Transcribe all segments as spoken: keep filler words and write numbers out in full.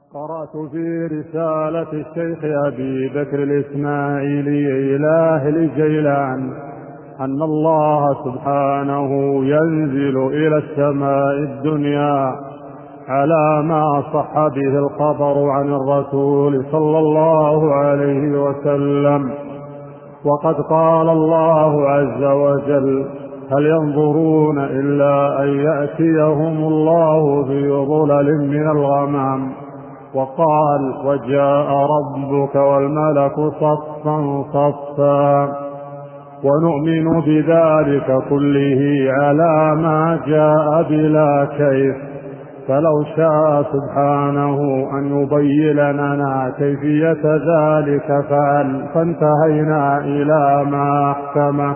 قرأت في رسالة الشيخ أبي بكر الإسماعيلي إلى أهل الجيلان أن الله سبحانه ينزل إلى السماء الدنيا على ما صح به الخبر عن الرسول صلى الله عليه وسلم. وقد قال الله عز وجل: هل ينظرون إلا أن يأتيهم الله في ظلل من الغمام. وقال: وجاء ربك والملك صفا صفا. ونؤمن بذلك كله على ما جاء بلا كيف، فلو شاء سبحانه أن يبين لنا كيفية ذلك فعل، فانتهينا إلى ما أحكمه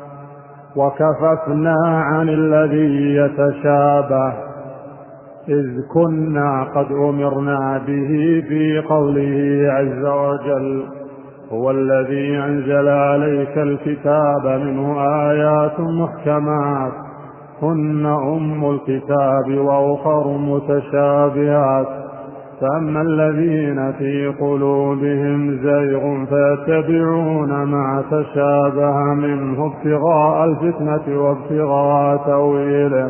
وكففنا عن الذي يتشابه، إذ كنا قد أمرنا به في قوله عز وجل: هو الذي أنزل عليك الكتاب منه آيات محكمات هن أم الكتاب وأخر متشابهات، فأما الذين في قلوبهم زيغ فيتبعون ما تشابه منه ابتغاء الفتنة وابتغاء تأويله،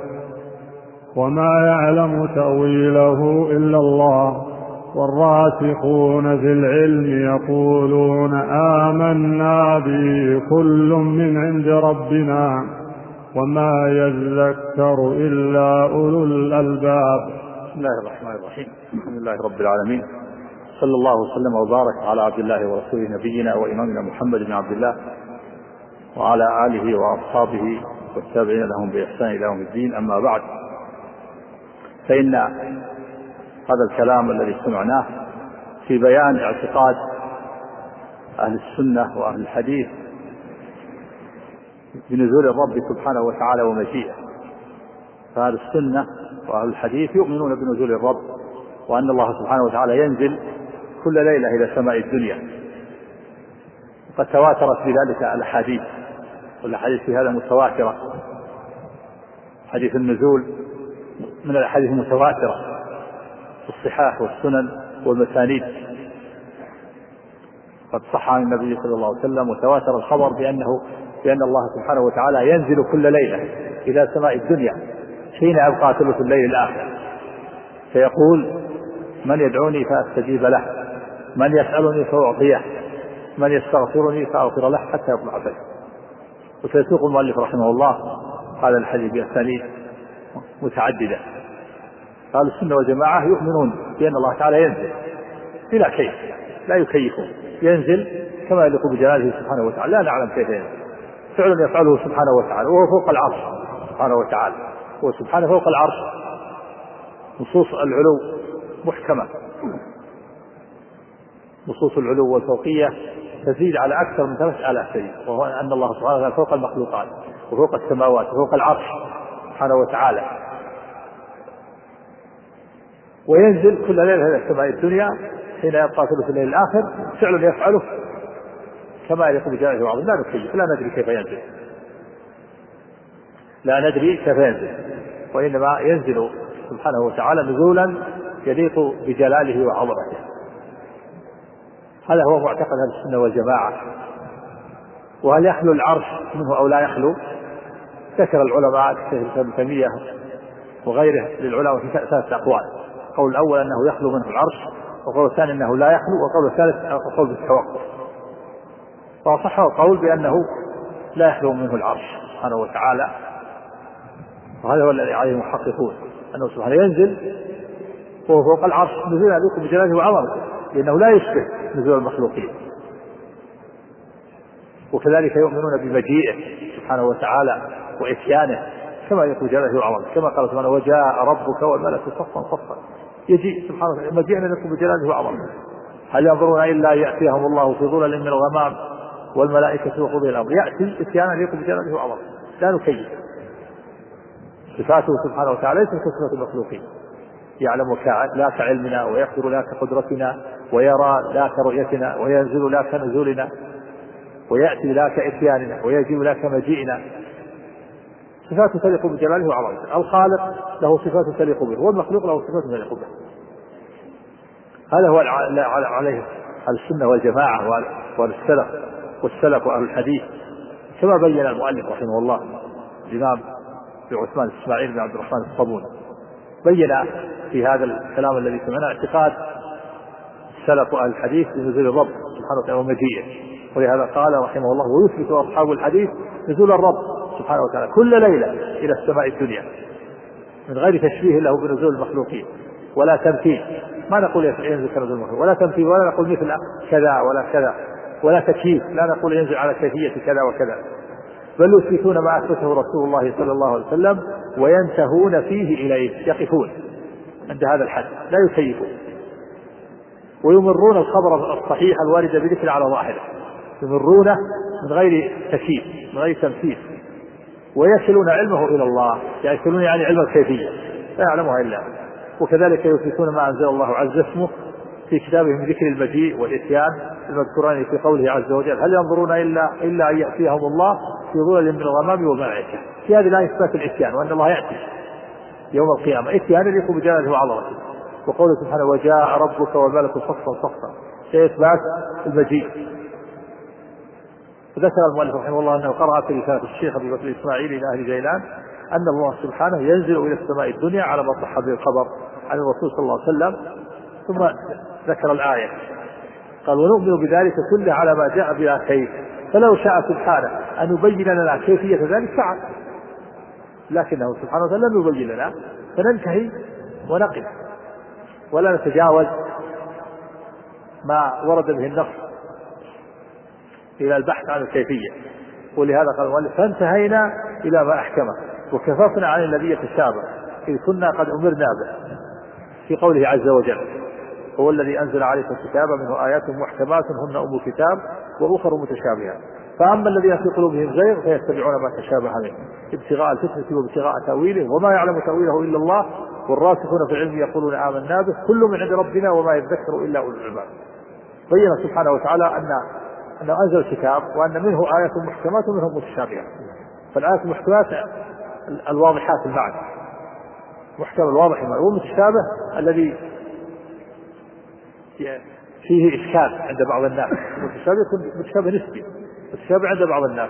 وما يعلم تأويله إلا الله، والراسخون في العلم يقولون آمنا به كل من عند ربنا وما يذكر إلا أولو الألباب. بسم الله الرحمن الرحيم. الحمد لله رب العالمين، صلى الله وسلم وبارك على عبد الله ورسوله نبينا وإمامنا محمد بن عبد الله وعلى آله وأصحابه والتابعين لهم بإحسان إلى يوم الدين. أما بعد، فإن هذا الكلام الذي سمعناه في بيان اعتقاد أهل السنة وأهل الحديث بنزول الرب سبحانه وتعالى ومجيئه. فأهل السنة وأهل الحديث يؤمنون بنزول الرب، وأن الله سبحانه وتعالى ينزل كل ليلة إلى سماء الدنيا، وقد تواترت بذلك الأحاديث، والأحاديث في هذا متواترة. حديث النزول من الأحاديث المتواترة في الصحاح والسنن والمسانيد، قد صح عن النبي صلى الله عليه وسلم وتواتر الخبر بأنه بأن الله سبحانه وتعالى ينزل كل ليلة إلى سماء الدنيا حين يبقى ثلث الليل الآخر، فيقول: من يدعوني فأستجيب له، من يسألني فأعطيه، من يستغفرني فأغفر له، حتى يطلع الفجر. وسيسوق المؤلف رحمه الله هذا الحديث بأسانيد متعددة. قال السنة والجماعة يؤمنون بأن الله تعالى ينزل بلا كيف، لا يكيفون، ينزل كما يليق بجلاله سبحانه وتعالى، لا نعلم كيف ينزل، فعل يفعله سبحانه وتعالى، وهو فوق العرش سبحانه وتعالى، هو سبحانه فوق العرش. نصوص العلو محكمة، نصوص العلو والفوقية تزيد على أكثر من ثلاث آلاف شيء، وهو أن الله سبحانه وتعالى فوق المخلوقات وفوق السماوات وفوق العرش سبحانه وتعالى، وينزل كل ليلة إلى سماء الدنيا حين يبقى ثلث الليل الآخر، فعل يفعله كما يليق بجلاله وعظمته، لا نكيف، لا ندري كيف ينزل، لا ندري كيف ينزل، وإنما ينزل سبحانه وتعالى نزولا يليق بجلاله وعظمته. هذا هو معتقد أهل السنة والجماعة. وهل يخلو العرش منه أو لا يخلو؟ ذكر العلماء كالشيخ ابن تيمية وغيره للعلماء في ثلاثة أقوال: القول الأول أنه يخلو منه العرش، والقول الثاني أنه لا يخلو، والقول الثالث القول بالتوقف. فصح القول بأنه لا يخلو منه العرش سبحانه وتعالى، وهذا هو الذي عليه المحققون، أنه سبحانه ينزل وهو فوق العرش نزول يليق بجلاله وعظمته، لأنه لا يشبه نزول المخلوقين. وكذلك يؤمنون بمجيئه سبحانه وتعالى وإتيانه كما يليق بجلاله وعظمته، كما قال سبحانه: وجاء ربك والملك صفا صفا. يجيء سبحانه وتعالى مجيئنا يليق بجلاله وعظمته. هل ينظرون إلا يأتيهم الله في ظلل من الغمام والملائكة وقضي الأمر. يأتي إتيانا يليق بجلاله وعظمته، لا نكيف. صفاته سبحانه وتعالى ليست كصفات المخلوقين، يعلم لا كعلمنا، ويقدر لا كقدرتنا، ويرى لا كرؤيتنا، وينزل لا كنزولنا، ويأتي لا كإتياننا، ويجيء لا كمجيئنا. صفاته تليق بجلاله وعظمته. الخالق له صفات تليق به، والمخلوق له صفات تليق به. هذا هو عليه السنة والجماعة والسلف والسلف وأهل الحديث، كما بين المؤلف رحمه الله الإمام عثمان إسماعيل بن عبد الرحمن الصابوني، بين في هذا الكلام الذي سمعنا اعتقاد السلف وأهل الحديث بنزول الرب سبحانه وتعالى ومجيئه. ولهذا قال رحمه الله: ويثبت أصحاب الحديث نزول الرب سبحانه وتعالى كل ليلة إلى السماء الدنيا من غير تشبيه له بنزول المخلوقين ولا تمثيل. ما نقول ينزل كنزول المخلوق ولا تمثيل، ولا نقول مثل كذا ولا كذا ولا تكييف، لا نقول ينزل على كيفية كذا وكذا، بل يثبتون ما أثبته رسول الله صلى الله عليه وسلم وينتهون فيه إليه، يقفون عند هذا الحد لا يكيفون، ويمرون الخبر الصحيح الوارد بذكر على ظاهره، يمرونه من غير تكييف من غير تمثيل، ويصلون علمه إلى الله، يصلون يعني علم الكيفية لا يعلمها إلا، وكذلك يثبتون ما أنزل الله عز اسمه في كتابه من ذكر المجيء والإتيان المذكوران في قوله عز وجل: هل ينظرون إلا إلا أن يأتيهم الله في ظلل من الغمام وملائكة. في هذه الآية إثبات الإتيان وأن الله يأتي يوم القيامة، إتيان يليق بجلاله وعظمته. وقوله سبحانه: وجاء ربك والملك صفا صفا، في إثبات المجيء. وذكر المؤلف رحمه الله أنه قرأ في رسالة الشيخ أبي بكر الإسماعيلي إلى أهل جيلان أن الله سبحانه ينزل إلى السماء الدنيا على ما صح به الخبر عن الرسول صلى الله عليه وسلم، ثم ذكر الآية قال: ونؤمن بذلك كله على ما جاء بلا كيف، فلو شاء سبحانه أن يبين لنا كيفية ذلك فعل، لكنه سبحانه وتعالى لم يبين لنا، فننتهي ونقف ولا نتجاوز ما ورد به النص إلى البحث عن الكيفية. ولهذا قال المؤلف: فانتهينا إلى ما أحكمه وكففنا عن الذي يتشابه إذ كنا قد أمرنا به، في قوله عز وجل: هو الذي أنزل عليك الكتاب منه آيات محكمات هن أم الكتاب وأخر متشابهات، فأما الذين في قلوبهم زيغ فيتبعون ما تشابه منه ابتغاء الفتنة وابتغاء تأويله وما يعلم تأويله إلا الله والراسخون في العلم يقولون آمنا به كل من عند ربنا وما يذكر إلا أولو الألباب. بين سبحانه وتعالى أن أنه أنزل الكتاب وأن منه آيات محكمات ومنهم متشابهات. فالآيات المحكمات الواضحات المعنى، محكم الواضح المعنى، والمتشابه الذي فيه إشكال عند بعض الناس، المتشابه يكون متشابه نسبي، متشابه عند بعض الناس.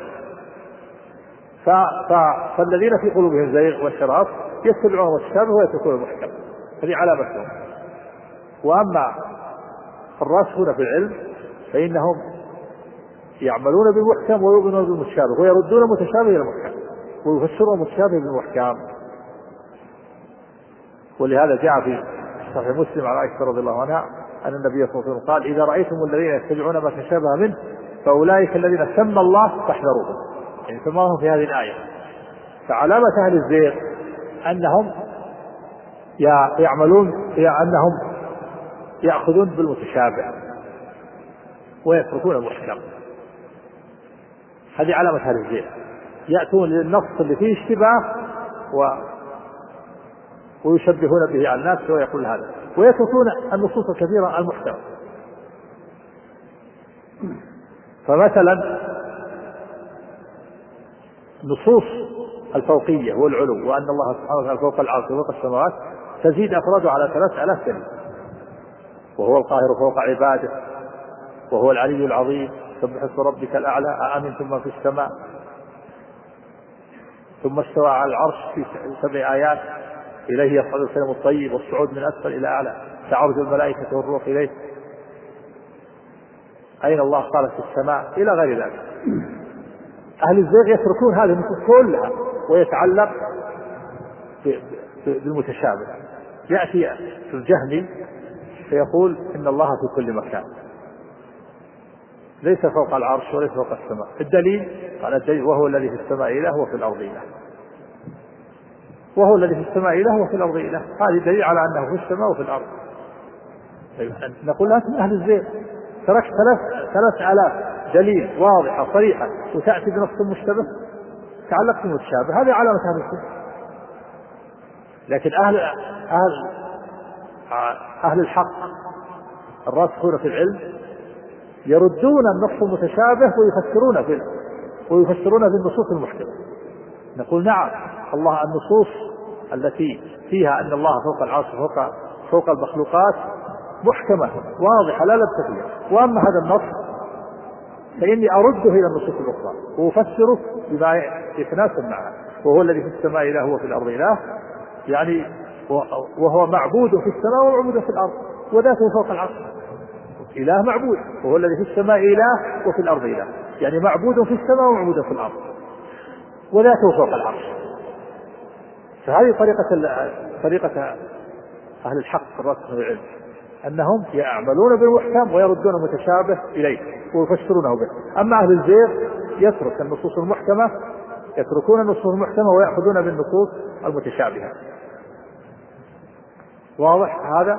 فالذين في قلوبهم زيغ وانحراف يتبعون المتشابه ويتركون المحكم، هذه علامتهم. وأما الراسخون في العلم فإنهم يعملون بالمحكم ويؤمنون بالمتشابه ويردون المتشابه إلى المحكم ويفسرون المتشابه بالمحكم. ولهذا جاء في صحيح مسلم عن عائشة رضي الله عنها أن النبي صلى الله عليه وسلم قال: إذا رأيتم الذين يتبعون ما تشابه منه فأولئك الذين سمى الله فاحذروهم، يعني سماهم في هذه الآية. فعلامة أهل الزيغ أنهم يعملون أنهم يأخذون بالمتشابه ويتركون المحكم، هذه علامة أهل الزيغ، يأتون للنص اللي فيه اشتباه و... ويشبهون به على الناس ويقول هذا، ويتركون النصوص الكثيرة المحكمة. فمثلا نصوص الفوقية والعلو وأن الله سبحانه وتعالى فوق العرش وفوق السماوات تزيد أفراده على ثلاث آلاف كلمة، وهو القاهر فوق عباده وهو العلي العظيم سبح اسم ربك الأعلى أأمنتم من في السماء، ثم استوى على العرش في سبع آيات إليه يصعد الكلم الطيب والصعود من أسفل إلى أعلى تعرج الملائكة والروح إليه أين الله قال في السماء إلى غير ذلك. أهل الزيغ يتركون هذه النصوص كلها ويتعلق بالمتشابه. يأتي في الجهمي فيقول إن الله في كل مكان، ليس فوق العرش وليس فوق السماء. الدليل قال الدليل وهو الذي في السماء إله وفي الأرض إله، وهو الذي في السماء إله وفي الأرض إله، هذه دليل على أنه في السماء وفي الأرض. نقول أنت من أهل الزيغ تركت ثلاث ثلاث آلاف دليل واضحة صريحة وتأتي بنص مشتبه تعلق بالمتشابه، هذه علامة أهل الزيغ. لكن أهل أهل أهل الحق الراسخون في العلم يردون النص المتشابه ويفسرون في ويفسرون في النصوص المحكمة. نقول نعم، الله النصوص التي فيها أن الله فوق العرش فوق فوق المخلوقات محكمة واضحة لا لبس فيها. وأما هذا النص فإني أرده إلى النصوص الأخرى وأفسره بما يتناسب معه. وهو الذي في السماء إله وفي الأرض إله، يعني وهو معبود في السماء ومعبود في الأرض وذاته فوق العرش. إله معبود، وهو الذي في السماء إله وفي الأرض إله، يعني معبود في السماء ومعبود في الأرض وذاته فوق العرش. فهذه طريقة طريقة أهل الحق الراسخ بالعلم، أنهم يعملون بالمحكم ويردون المتشابه إليه ويفسرونه به. أما أهل الزيغ يترك النصوص المحكمة، يتركون النصوص المحكمة ويأخذون بالنصوص المتشابهة. واضح هذا؟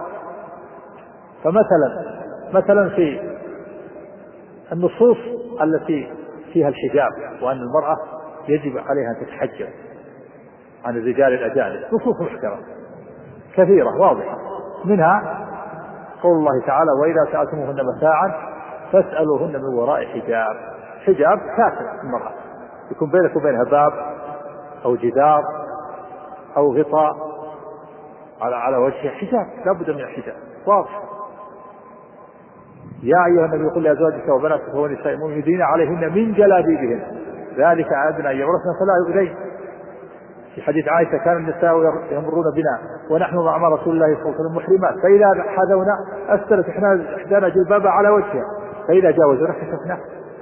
فمثلا مثلا في النصوص التي فيها الحجاب وأن المرأة يجب عليها أن تتحجب عن الرجال الأجانب، نصوص محكمة كثيرة واضحة، منها قول الله تعالى: وإذا سألتموهن متاعا فاسألوهن من وراء حجاب. حجاب كافر المرأة، يكون بينك وبينها باب أو جدار أو غطاء على على وجهها، حجاب لا بد من الحجاب واضح. يا أيها النبي قل لأزواجك وبناتك ونساء المؤمنين يدين عليهن من جلابيبهن ذلك أدنى أن يعرفن فلا يؤذين. في حديث عائشة: كان النساء يمرون بنا ونحن مع رسول الله صلى الله عليه وسلم محرمات، فإذا حذونا أسدلت إحدانا جلبابها على وجهها، فإذا جاوزونا كشفناه.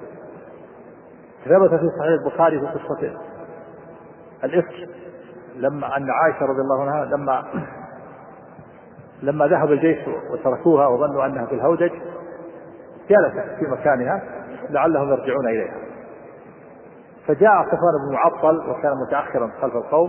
ثبت في صحيح البخاري في قصة الإفك لما أن عائشة رضي الله عنها لما لما ذهب الجيش وتركوها وظنوا أنها في الهودج جلست في مكانها لعلهم يرجعون إليها، فجاء صفوان بن معطل وكان متأخرا خلف القوم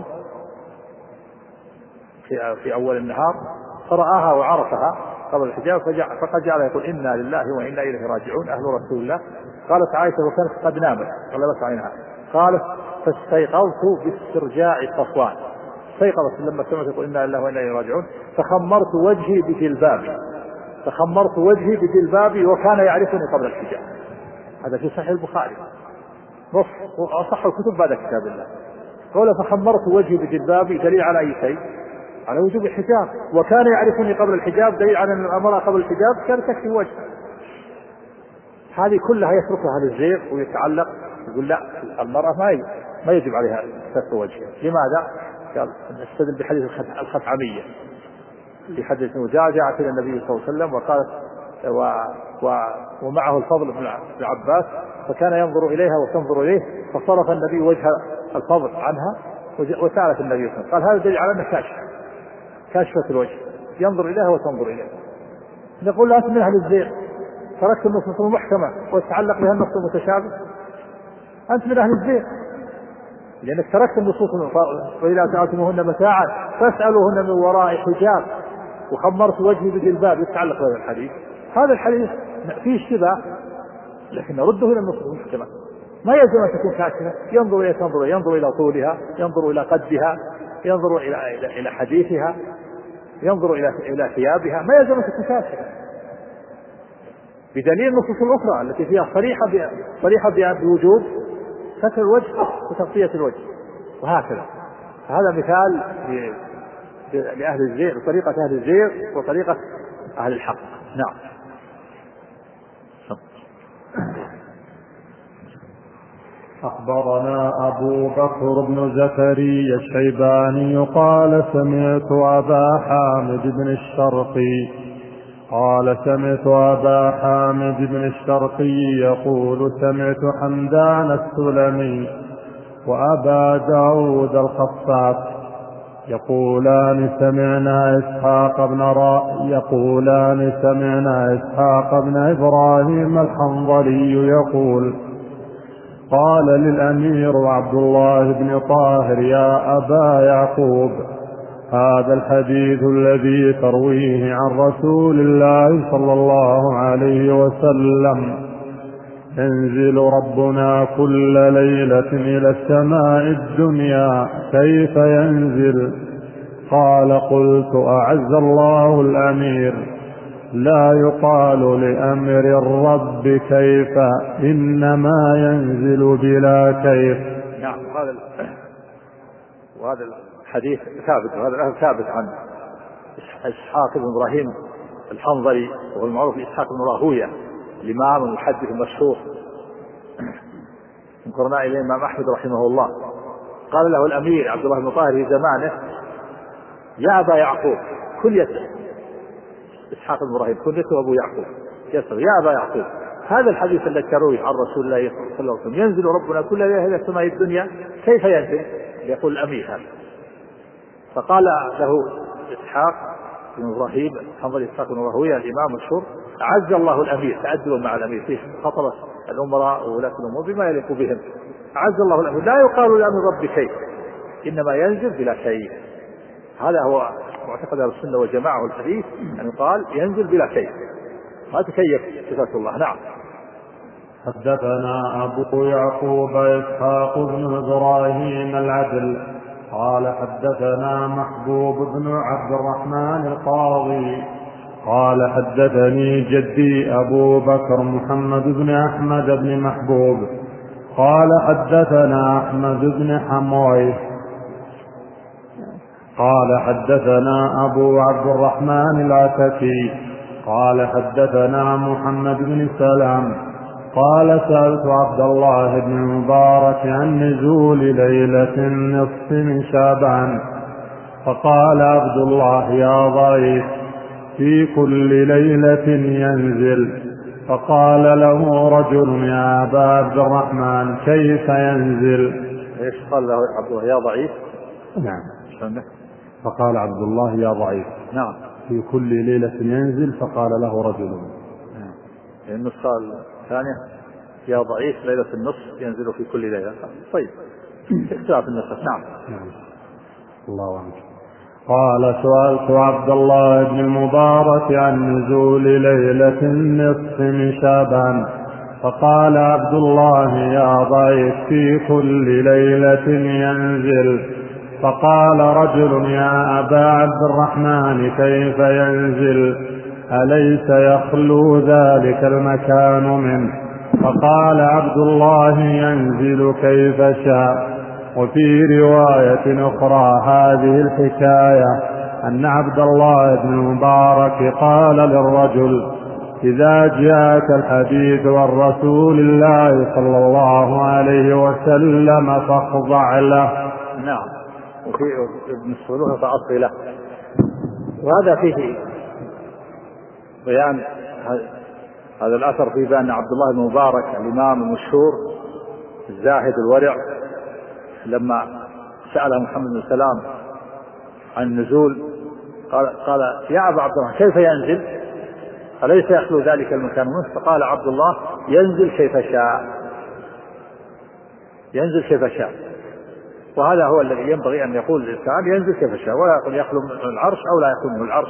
في, في أول النهار فرآها وعرفها قبل الحجاب، فقد جعل يقول: إنا لله وإنا إليه راجعون أهل رسول الله. قالت عائشة وكانت قد نامت غلبت عينها، قالت: فاستيقظت باسترجاع صفوان، استيقظت لما سمعت يقول إنا لله وإنا إليه راجعون، فخمرت وجهي بجلبابي فخمرت وجهي بجلبابي وكان يعرفني قبل الحجاب. هذا في صحيح البخاري نص وأصح الكتب بعد كتاب الله. قال: فخمرت وجهي بجلبابي دليل على أي شيء؟ على وجوب الحجاب، وكان يعرفني قبل الحجاب دليل على أن الأمر قبل الحجاب كان تكفي وجه. هذه كلها يتركها للزيغ ويتعلق يقول: لا، المرأة ما ما يجب عليها ستر وجهها. لماذا؟ قال: نستدل بحديث الخثعمية في حديث جاء جاءت إلى النبي صلى الله عليه وسلم وقالت و و ومعه الفضل بن عباس، فكان ينظر إليها وتنظر إليه، فصرف النبي وجه الفضل عنها وسألت النبي صلى الله عليه وسلم، قال: هذا دليل على أنها كاشفة كاشفة الوجه، ينظر إليها وتنظر إليه. نقول: لا، أنت من أهل الزيغ، تركت النصوص المحكمة وتتعلق بها النص المتشابه، أنت من أهل الزيغ، لأنك تركت النصوص. وإذا سألتموهن متاعا فاسألوهن من وراء حجاب، وخمرت وجهي بجلباب، يتعلق بهذا الحديث. هذا الحديث فيه اشتباه، لكن نرده إلى النصوص المحكمة. ما يلزم أن تكون كاشفة، ينظر إلى تنظر ينظر إلى طولها، ينظر إلى قدها، ينظر إلى إلى إلى حديثها، ينظر إلى إلى ثيابها، ما يلزم أن تكون كاشفة، بدليل النصوص الأخرى التي فيها صريحة صريحة بوجوب ستر الوجه وتغطية الوجه، وهكذا. هذا مثال لأهل الزيغ، طريقة أهل الزيغ وطريقة أهل الحق. نعم. أخبرنا أبو بكر بن زكريا الشيباني قال: سمعت أبا حامد بن الشرقي قال سمعت أبا حامد بن الشرقي يقول: سمعت حمدان السلمي وأبا داود الخفاف يقولان سمعنا إسحاق بن را يقولان سمعنا إسحاق بن إبراهيم الحنظلي يقول: قال للأمير عبد الله بن طاهر: يا أبا يعقوب، هذا الحديث الذي ترويه عن رسول الله صلى الله عليه وسلم ينزل ربنا كل ليلة إلى السماء الدنيا، كيف ينزل؟ قال: قلت: أعز الله الأمير، لا يقال لأمر الرب كيف، إنما ينزل بلا كيف. نعم. وهذا وهذا الحديث ثابت، وهذا الأثر ثابت عن إسحاق بن إبراهيم الحنظلي وهو المعروف إسحاق بن راهوية الإمام المحدث المشهور من قرناء الإمام أحمد رحمه الله، قال له الأمير عبد الله بن طاهر في زمانه: يا أبا يعقوب، كنيته إسحاق بن راهوية كنيته أبو يعقوب، يسر يا أبا يعقوب، هذا الحديث الذي تروي عن رسول الله صلى الله عليه وسلم ينزل ربنا كل ليلة إلى سماء الدنيا كيف ينزل؟ يقول الأمير هذا. فقال له إسحاق بن إبراهيم حنظل إسحاق بن راهوية الإمام المشهور: أعز الله الأمير، تأدبا مع الأمير فيه خطر الأمراء وولاة الأمور بما يليق بهم، أعز الله الأمير لا يقال لأمر رب كيف، إنما ينزل بلا كيف. هذا هو معتقد أهل السنة والجماعة والحديث، أن يقال ينزل بلا كيف، ما تكيف صفات الله. نعم. حدثنا أبو يعقوب إسحاق بن إبراهيم العدل قال حدثنا محبوب بن عبد الرحمن القاضي قال حدثني جدي أبو بكر محمد بن أحمد بن محبوب قال حدثنا أحمد بن حموي قال حدثنا أبو عبد الرحمن العتكي قال حدثنا محمد بن سلام قال سألت عبد الله بن المبارك عن نزول ليلة النصف من شعبان فقال عبد الله: يا ضعيف، في كل ليلة ينزل. فقال له رجل: يا أبا عبد الرحمن، كيف ينزل؟ ايش قال له عبد الله؟ يا ضعيف. نعم. فقال عبد الله: يا ضعيف. نعم. في كل ليلة ينزل. فقال له رجل. نعم. النسخة الثانية: يا ضعيف، ليلة النصف ينزل في كل ليلة. طيب، اختلاف النسخ. نعم. نعم. الله عنك. قال: سألت عبد الله بن المبارك عن نزول ليلة النصف من شعبان فقال عبد الله: يا ضعيف، في كل ليلة ينزل. فقال رجل: يا أبا عبد الرحمن، كيف ينزل؟ أليس يخلو ذلك المكان منه؟ فقال عبد الله: ينزل كيف شاء. وفي رواية أخرى هذه الحكاية أن عبد الله بن المبارك قال للرجل: إذا جاءك الحديث عن رسول الله صلى الله عليه وسلم فاخضع له. نعم. وفي ابن الصلوح فأصغي له. وهذا فيه بيان هذا الأثر في بأن عبد الله بن مبارك الإمام المشهور الزاهد الورع لما سأل محمد بن سلام عن النزول قال, قال: يا أبا عبد الله، كيف ينزل؟ أليس يخلو ذلك المكان منه؟ فقال عبد الله: ينزل كيف شاء، ينزل كيف شاء. وهذا هو الذي ينبغي أن يقول الإنسان: ينزل كيف شاء، ولا يقول يخلو من العرش أو لا يخلو منه العرش،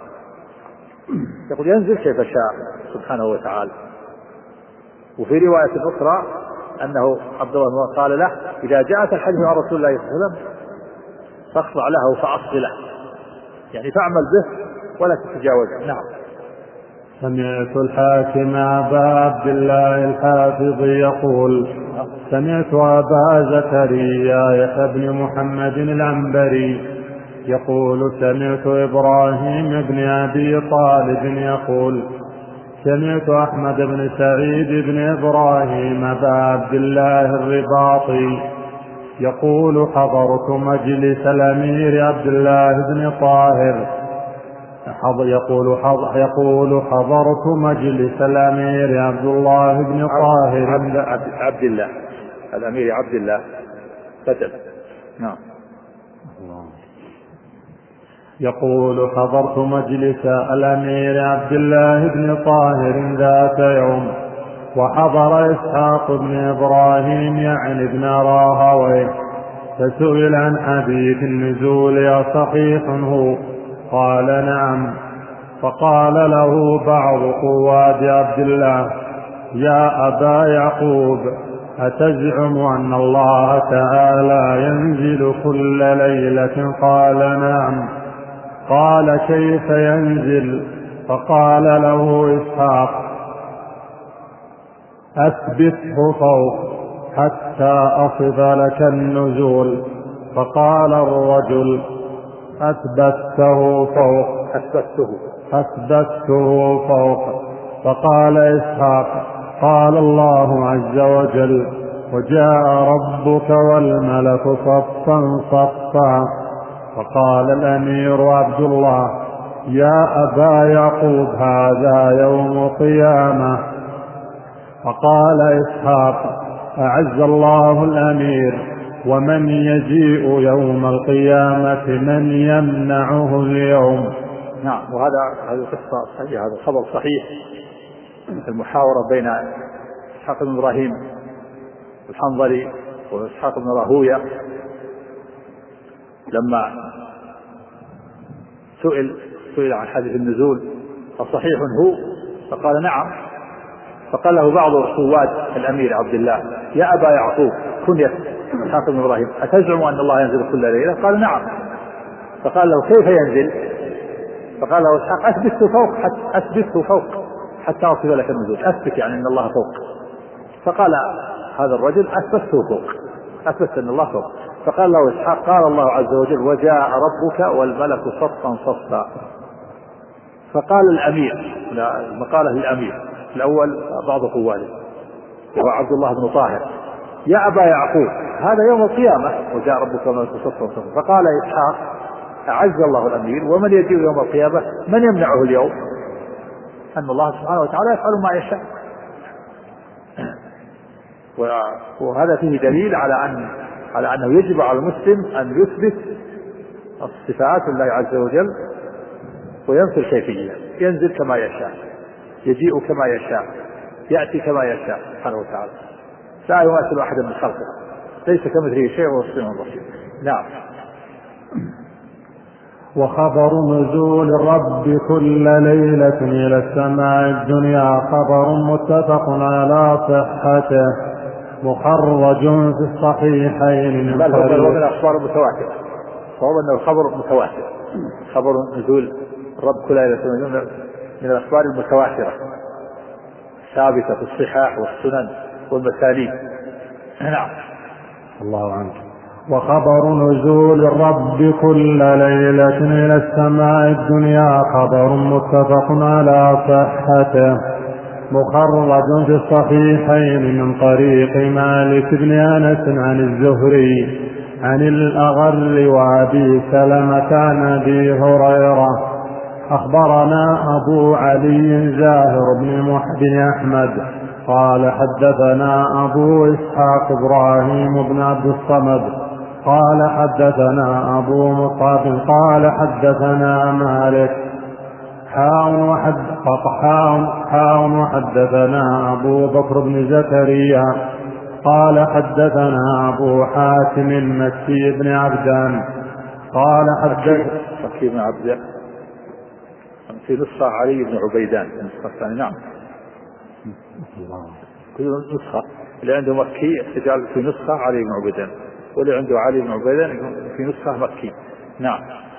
يقول ينزل كيف شاء سبحانه وتعالى. وفي رواية أخرى أنه عبد الله قال له: إذا جاءت الحديث عن رسول الله صلى الله عليه وسلم فاخضع له فأصغ له، يعني فاعمل به ولا تتجاوزه. نعم. سمعت الحاكم أبا عبد الله الحافظ يقول: سمعت أبا زكريا يحيى بن محمد العنبري يقول: سمعت إبراهيم بن أبي طالب يقول: سمعت أحمد بن سعيد بن إبراهيم أبا عبد الله الرباطي يقول: حضرت مجلس الأمير عبد الله بن طاهر يقول حض... يقول حضرت مجلس الأمير عبد الله بن طاهر عبد, عبد, عبد الله الأمير عبد الله فتل. نعم. يقول: حضرت مجلس الأمير عبد الله بن طاهر ذات يوم، وحضر إسحاق بن إبراهيم يعني ابن راهويه، فسئل عن حديث النزول: أصحيح هو؟ قال: نعم. فقال له بعض قواد عبد الله: يا أبا يعقوب، أتزعم أن الله تعالى ينزل كل ليلة؟ قال: نعم. قال: كيف ينزل؟ فقال له إسحاق: أثبته فوق حتى أصف لك النزول. فقال الرجل: أثبته فوق أثبته أثبته فوق. فقال إسحاق: قال الله عز وجل: وجاء ربك والملك صفا صفا. فقال الأمير عبد الله: يا أبا يعقوب هذا يوم القيامة. فقال إسحاق: أعز الله الأمير، ومن يجيء يوم القيامة من يمنعه اليوم. نعم. وهذا هذه قصة صحيحة، هذا خبر صحيح. المحاورة بين إسحاق بن إبراهيم الحنظلي وإسحاق بن راهوية لما سئل سئل عن حديث النزول أصحيح هو؟ فقال نعم. فقال له بعض قواد الأمير عبد الله: يا أبا يعقوب، كنية إسحاق بن إبراهيم، أتزعم أن الله ينزل كل ليلة؟ قال نعم. فقال له: كيف ينزل؟ فقال له إسحاق: أثبته فوق حتى أثبته فوق حتى أصف لك النزول، أثبت يعني أن الله فوق. فقال هذا الرجل: أثبته فوق، أثبت أن الله فوق. فقال له إسحاق: قال الله عز وجل: وجاء ربك والملك صفا صفا. فقال الأمير، مقاله للأمير الأول بعض قواله وهو عبد الله بن طاهر: يا أبا يعقوب هذا يوم القيامة وجاء ربك والملك صفا صفا. فقال إسحاق: أعز الله الأمير، ومن يجيء يوم القيامة من يمنعه اليوم؟ أن الله سبحانه وتعالى يفعل ما يشاء. وهذا فيه دليل على أن على أنه يجب على المسلم أن يثبت الصفات لله عز وجل وينفي الكيفية. ينزل كما يشاء، يجيء كما يشاء، يأتي كما يشاء سبحانه وتعالى، لا يماثل أحدا من خلقه، ليس كمثله شيء وهو السميع البصير. نعم. وخبر نزول الرب كل ليلة إلى السماء الدنيا خبر متفق على صحته مخرج في الصحيحين. بل هو من الأخبار المتواترة، فهو أن الخبر متواتر. خبر نزول الرب كل ليلة من الأخبار المتواترة ثابتة في الصحاح والسنن والمساليك. نعم. الله عنك. وخبر نزول الرب كل ليلة إلى السماء الدنيا خبر متفق على صحته مخرج في الصحيحين من طريق مالك بن أنس عن الزهري عن الأغر وأبي سلمة عن أبي هريرة. أخبرنا أبو علي زاهر بن أحمد قال حدثنا أبو إسحاق إبراهيم بن عبد الصمد قال حدثنا أبو مصعب قال حدثنا مالك حاء وحدثنا أبو بكر بن زكريا قال حدثنا أبو حاتم مكي بن عبدان قال حدثنا مكي بن عبدان في نسخة علي بن عبيدان النسخة الثانية. نعم. كل نسخة اللي عنده مكي تجعل في نسخة علي بن عبيدان، واللي عنده علي بن عبيدان في نسخة مكي. نعم.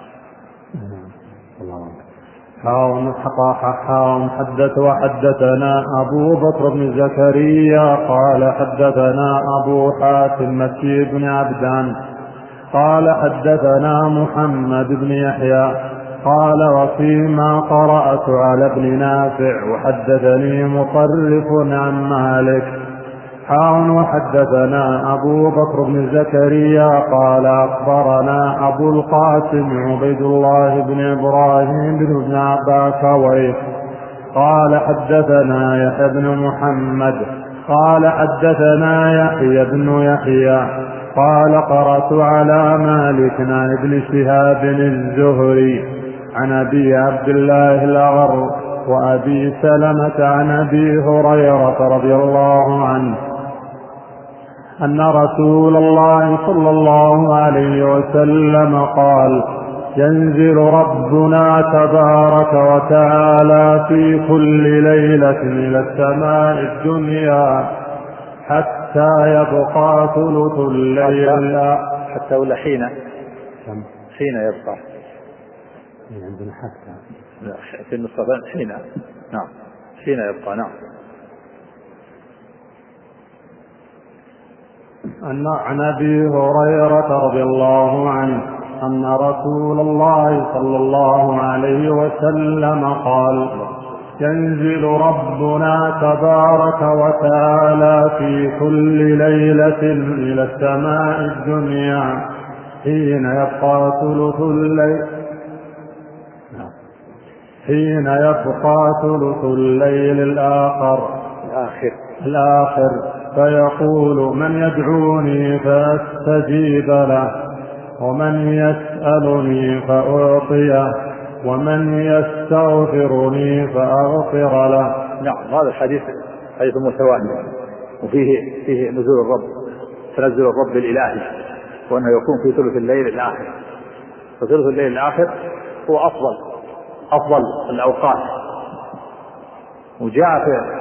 حاون حاون حدث وحدثنا أبو بكر بن زكريا قال حدثنا أبو حاتم مكي بن عبدان قال حدثنا محمد بن يحيى قال وفيما قرأت على ابن نافع وحدثني مطرف عن مالك حاون وحدثنا أبو بكر بن زكريا قال أخبرنا أبو القاسم عبيد الله بن إبراهيم بن ابن عباكوي قال حدثنا يحيى بن محمد قال حدثنا يحيى بن يحيى قال قرأت على مالك عن ابن شهاب الزهري عن أبي عبد الله الأغر وأبي سلمة عن أبي هريرة رضي الله عنه أن رسول الله صلى الله عليه وسلم قال ينزل ربنا تبارك وتعالى في كل ليلة إلى السماء الدنيا حتى يبقى ثلث الليل حتى ولا حين حين يبقى عندنا حتى في النصفان حين. نعم. حين يبقى. نعم. أن عن أبي هريرة رضي الله عنه أن رسول الله صلى الله عليه وسلم قال: ينزل ربنا تبارك وتعالى في كل ليلة إلى السماء الدنيا حين يبقى ثلث الليل حين يبقى ثلث الليل الآخر الآخر الآخر فيقول: من يدعوني فأستجيب له، ومن يسألني فأعطيه، ومن يستغفرني فأغفر له. نعم، هذا الحديث حديث متواتر، وفيه فيه نزول الرب، تنزل الرب الإلهي، وأنه يكون في ثلث الليل الآخر. فثلث الليل الآخر هو أفضل أفضل الأوقات. وجاء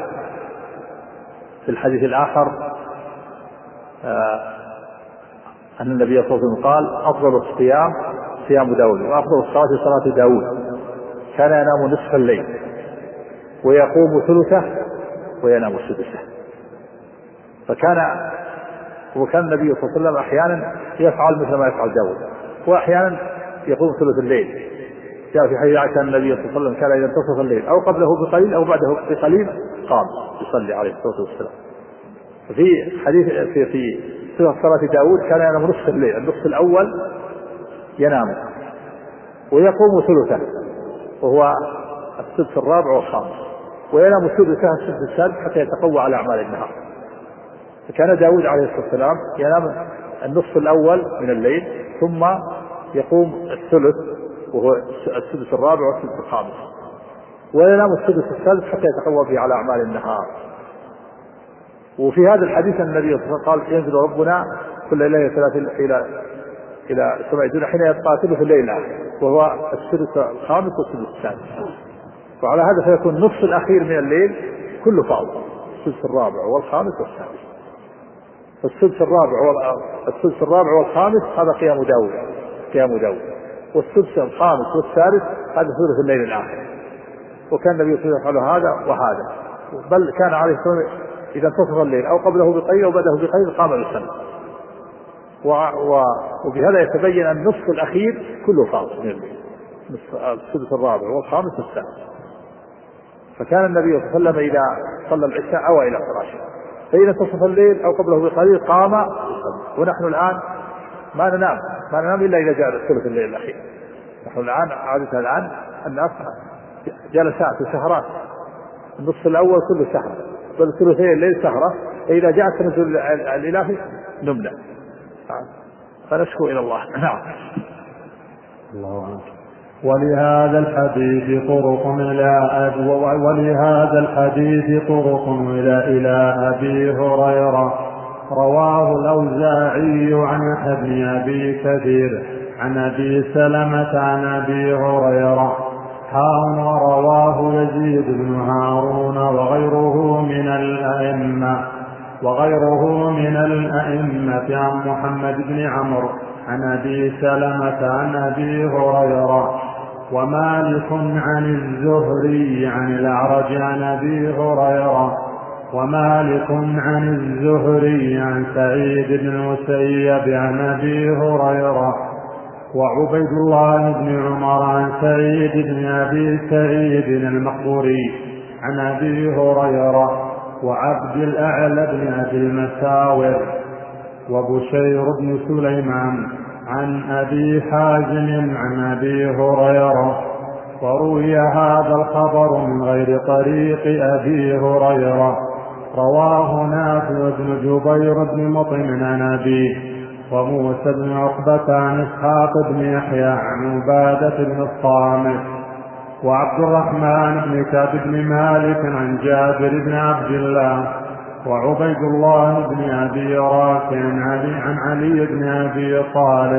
في الحديث الآخر آه أن النبي صلى الله عليه وسلم قال: أفضل الصيام صيام داود، وأفضل الصلاة صلاة داود، كان ينام نصف الليل ويقوم ثلثه وينام سدسه. فكان وكان النبي صلى الله عليه وسلم أحيانا يفعل مثل ما يفعل داود، وأحيانا يقوم ثلث الليل. جاء في حديث عائشة النبي صلى الله عليه وسلم كان إذا انتصف الليل أو قبله بقليل أو بعده بقليل قام يصلي عليه الصلاة والسلام. في حديث في في صلاة داود كان ينام نصف الليل، النصف الأول ينام ويقوم ثلثه وهو السدس الرابع والخامس، وينام سدسه السدس السادس حتى يتقوى على أعمال النهار. فكان داود عليه الصلاة والسلام ينام النصف الأول من الليل ثم يقوم الثلث وهو السدس الرابع والسدس الخامس، وينام السدس السادس حتى يتقوى به على أعمال النهار. وفي هذا الحديث النبي صلى الله عليه وسلم قال: ينزل ربنا كل ليلة ثلاث إلى إلى سماء الدنيا حين يبقى ثلث الليل الآخر، وهو السدس الخامس والسدس السادس. وعلى هذا فيكون النصف الأخير من الليل كله فاضل، السدس الرابع والخامس والسادس. السدس الرابع والسدس الرابع والخامس هذا قيام داود قيام داود والسدس الخامس والسادس هذا ثلث الليل الآخر. وكان النبي صلى الله عليه وسلم يفعل هذا وهذا، بل كان عليه الصلاة والسلام إذا انتصف الليل أو قبله بقليل أو بعده بقليل قام بالسنة. وبهذا يتبين أن النصف الأخير كله فاضل من الليل، السدس الرابع والخامس والسادس. فكان النبي صلى الله عليه وسلم إذا صلى العشاء أوى إلى فراشه، فإذا انتصف الليل أو قبله بقليل قام. ونحن الآن ما ننام ما ننام إلا إذا جاء ثلث الليل الأخير. نحن الآن عادة الآن الناس جلسات وسهرات، النصف الأول كله سهرة، بل ثلثي الليل سهرة، فإذا جاء التنزل الإلهي نمنا. فنشكو إلى الله. نعم. الله عنك. ولهذا الحديث طرق إلى ولهذا الحديث طرق إلى إلى أبي هريرة رواه الأوزاعي عن يحيى بن أبي كثير عن أبي سلمة عن أبي هريرة حاون رواه يزيد بن هارون وغيره من الأئمة وغيره من الأئمة عن محمد بن عمرو عن أبي سلمة عن أبي هريرة ومالك عن الزهري عن الأعرج عن أبي هريرة ومالك عن الزهري عن سعيد بن المسيب عن أبي هريرة وعبيد الله بن عمر عن سعيد بن أبي سعيد المقبوري عن أبي هريرة وعبد الأعلى بن أبي المساور وبشير بن سليمان عن أبي حازم عن أبي هريرة. وروي هذا الخبر من غير طريق أبي هريرة، رواه نافع بن جبير بن مطعم عن أبيه وموسى بن عقبة عن إسحاق بن يحيى عن عبادة بن الصامت وعبد الرحمن بن كعب بن مالك عن جابر بن عبد الله وعبيد الله بن أبي رافع عن علي, عن علي بن أبي طالب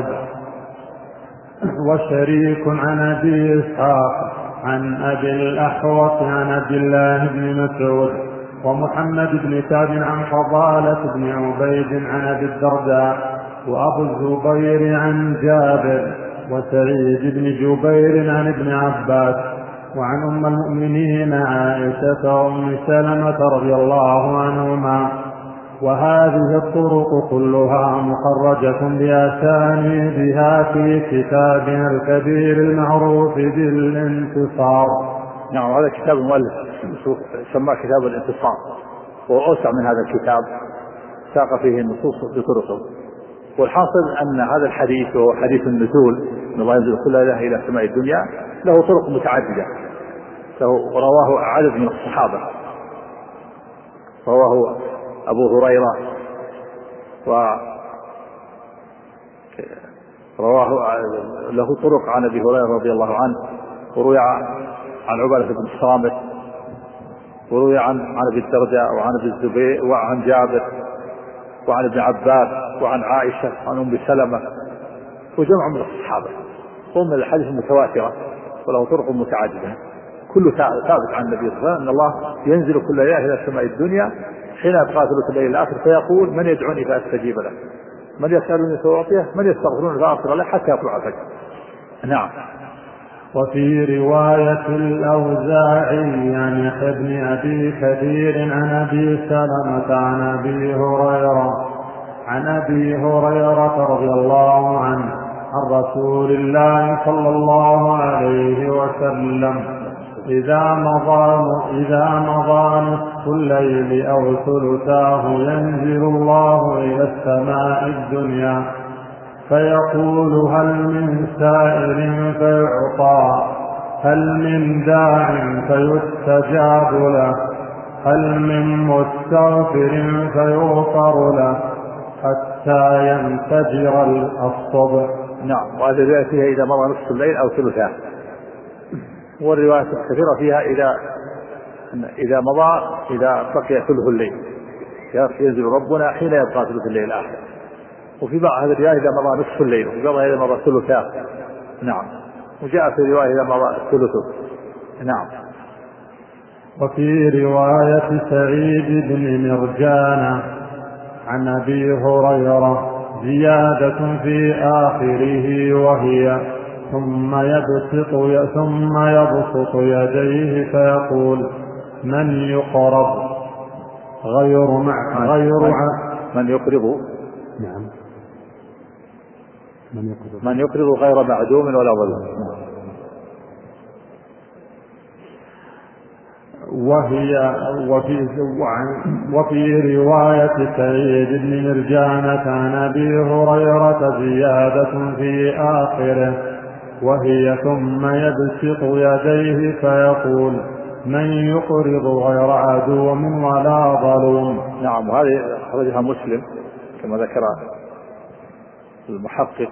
وشريك عن أبي إسحاق عن أبي الأحوص عن عبد الله بن مسعود ومحمد بن كعب عن فضالة بن عبيد عن أبي الدرداء وأبو الزبير عن جابر وسعيد بن جبير عن ابن عباس وعن أم المؤمنين عائشة وأم سلمة رضي الله عنهما وهذه الطرق كلها مخرجة بأسانيدها في كتابنا الكبير المعروف بالانتصار. نعم، هذا كتاب المؤلف سماه كتاب الانتصار، وأوسع من هذا الكتاب ساق فيه النصوص بطرقه. والحاصل أن هذا الحديث هو حديث النزول أن الله ينزل كل ليلة إلى سماء الدنيا، له طرق متعددة، ورواه عدد من الصحابة. رواه أبو هريرة، ورواه له طرق عن أبي هريرة رضي الله عنه، وروي عن عبادة بن الصامت، وروي عن عن أبي الدرداء وعن أبي الزبير وعن جابر وعن ابن عباس وعن عائشة وعن أم سلمة وجمع من الصحابة. هم الحديث متواترة وله طرق متعددة، كله ثابت عن النبي صلى الله عليه وسلم أن الله ينزل كل ليلة إلى سماء الدنيا حين يبقى ثلث الليل الآخر فيقول: من يدعوني فأستجيب له، من يسألني فأعطيه، من يستغفرون فأغفر له، حتى يطلع الفجر. نعم. وفي رواية الأوزاعي عن يحيى بن أبي كثير عن أبي سلمة عن أبي هريرة عن أبي هريرة رضي الله عنه عن رسول الله صلى الله عليه وسلم: إذا مضى إذا مضى نصف الليل أو ثلثاه ينزل الله إلى السماء الدنيا فيقول: هل من سائل فيعطى، هل من داع فيستجاب له، هل من مستغفر فيغفر له، حتى ينفجر الصبح. نعم. وهذه الرواية فيها إذا مضى نصف الليل أو ثلثاه، والرواية الكثيرة فيها إذا إذا مضى إذا بقي ثلث الليل ينزل ربنا حين يبقى ثلث الليل الآخر. وفي بعض هذه الرواية إذا مضى نصف الليل، وفي بعض إذا مضى ثلثاه. نعم. وجاء في رواية إذا مضى ثلثه. نعم. وفي رواية سعيد بن مرجان عن أبي هريرة زيادة في آخره وهي: ثم يبسط ثم يبسط يديه فيقول: من يقرض غير مع غير من يقرض نعم من يقرض من يقرض غير معدوم ولا ظلوم. وهي وفي وفي رواية سعيد بن مرجانة عن أبي هريرة زيادة في آخره وهي: ثم يبسط يديه فيقول: من يقرض غير عدو ولا ظلوم. نعم. وهذه أخرجها مسلم كما ذكر المحقق،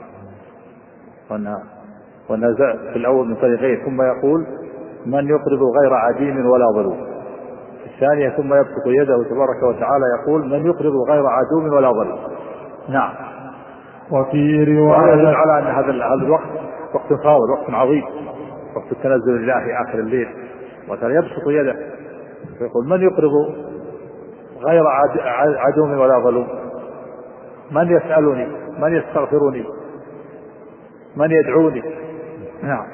ونزع في الأول من طريقين: ثم يقول: من يقرض غير عديم ولا ظلوم. في الثانية: ثم يبسط يده تبارك وتعالى يقول: من يقرض غير عدوم ولا ظلوم. نعم. وفي رواية يدل على أن هذا الوقت وقت فاضل، وقت عظيم، وقت التنزل الله في آخر الليل. مثلا يبسط يده فيقول: من يقرض غير عدوم ولا ظلوم، من يسألني، من يستغفرني، من يدعوني. نعم.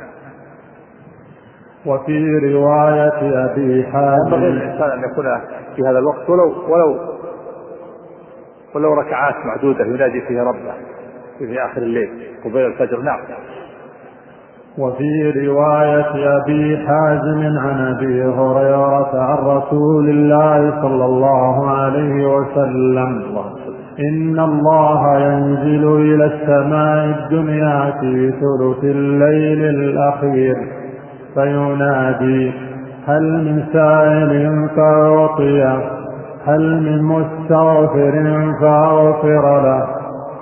وفي رواية أبي حازم: ينبغي الإنسان أن يكون في هذا الوقت ولو ولو ولو ركعات معدودة ينادي فيها ربه في آخر الليل قبيل الفجر. نعم. وفي رواية أبي حازم عن أبي هريرة عن رسول الله صلى الله عليه وسلم: إن الله ينزل إلى السماء الدنيا في ثلث الليل الأخير فينادي: هل من سائل فأعطيه، هل من مستغفر فأغفر له،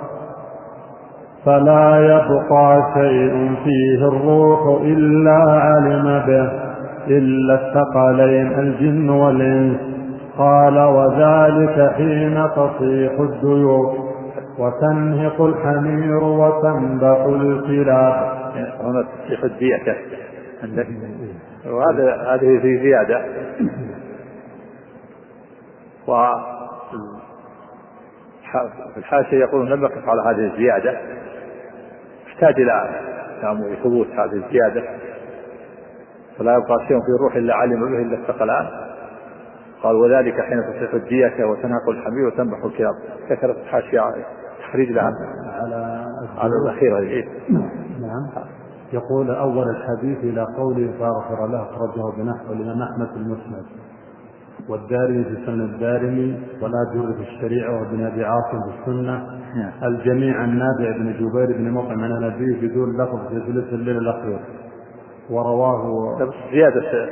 فلا يبقى شيء فيه الروح إلا علم به إلا الثقلين الجن والإنس. قال: وذلك حين تصيح الديوك وتنهق الحمير وتنبح الكلاب. هنا تصيح الديكة عندك، وهذا هذه في زيادة. وفي الحاشية يقولون لم يقف على هذه الزيادة، احتاج إلى ثبوت هذه الزيادة، فلا يبقى شيء في الروح إلا علم به إلا الثقلان. قال وذلك حين تصيح الدية وتنهق الحمير وتنبح الكلاب. كثرت الحاشية تخريج لها على على الأخيرة. إيه؟ نعم. يقول أول الحديث إلى قوله فاغفر له أخرجه بنحو الإمام أحمد في المسند، والدارمي في سنن الدارمي، والآجر في الشريعة، وابن أبي عاصم في السنة، الجميع عن نافع بن جبير بن مطعم عن النبي بدون لفظ في ثلث الليل الأخير. ورواه زيادة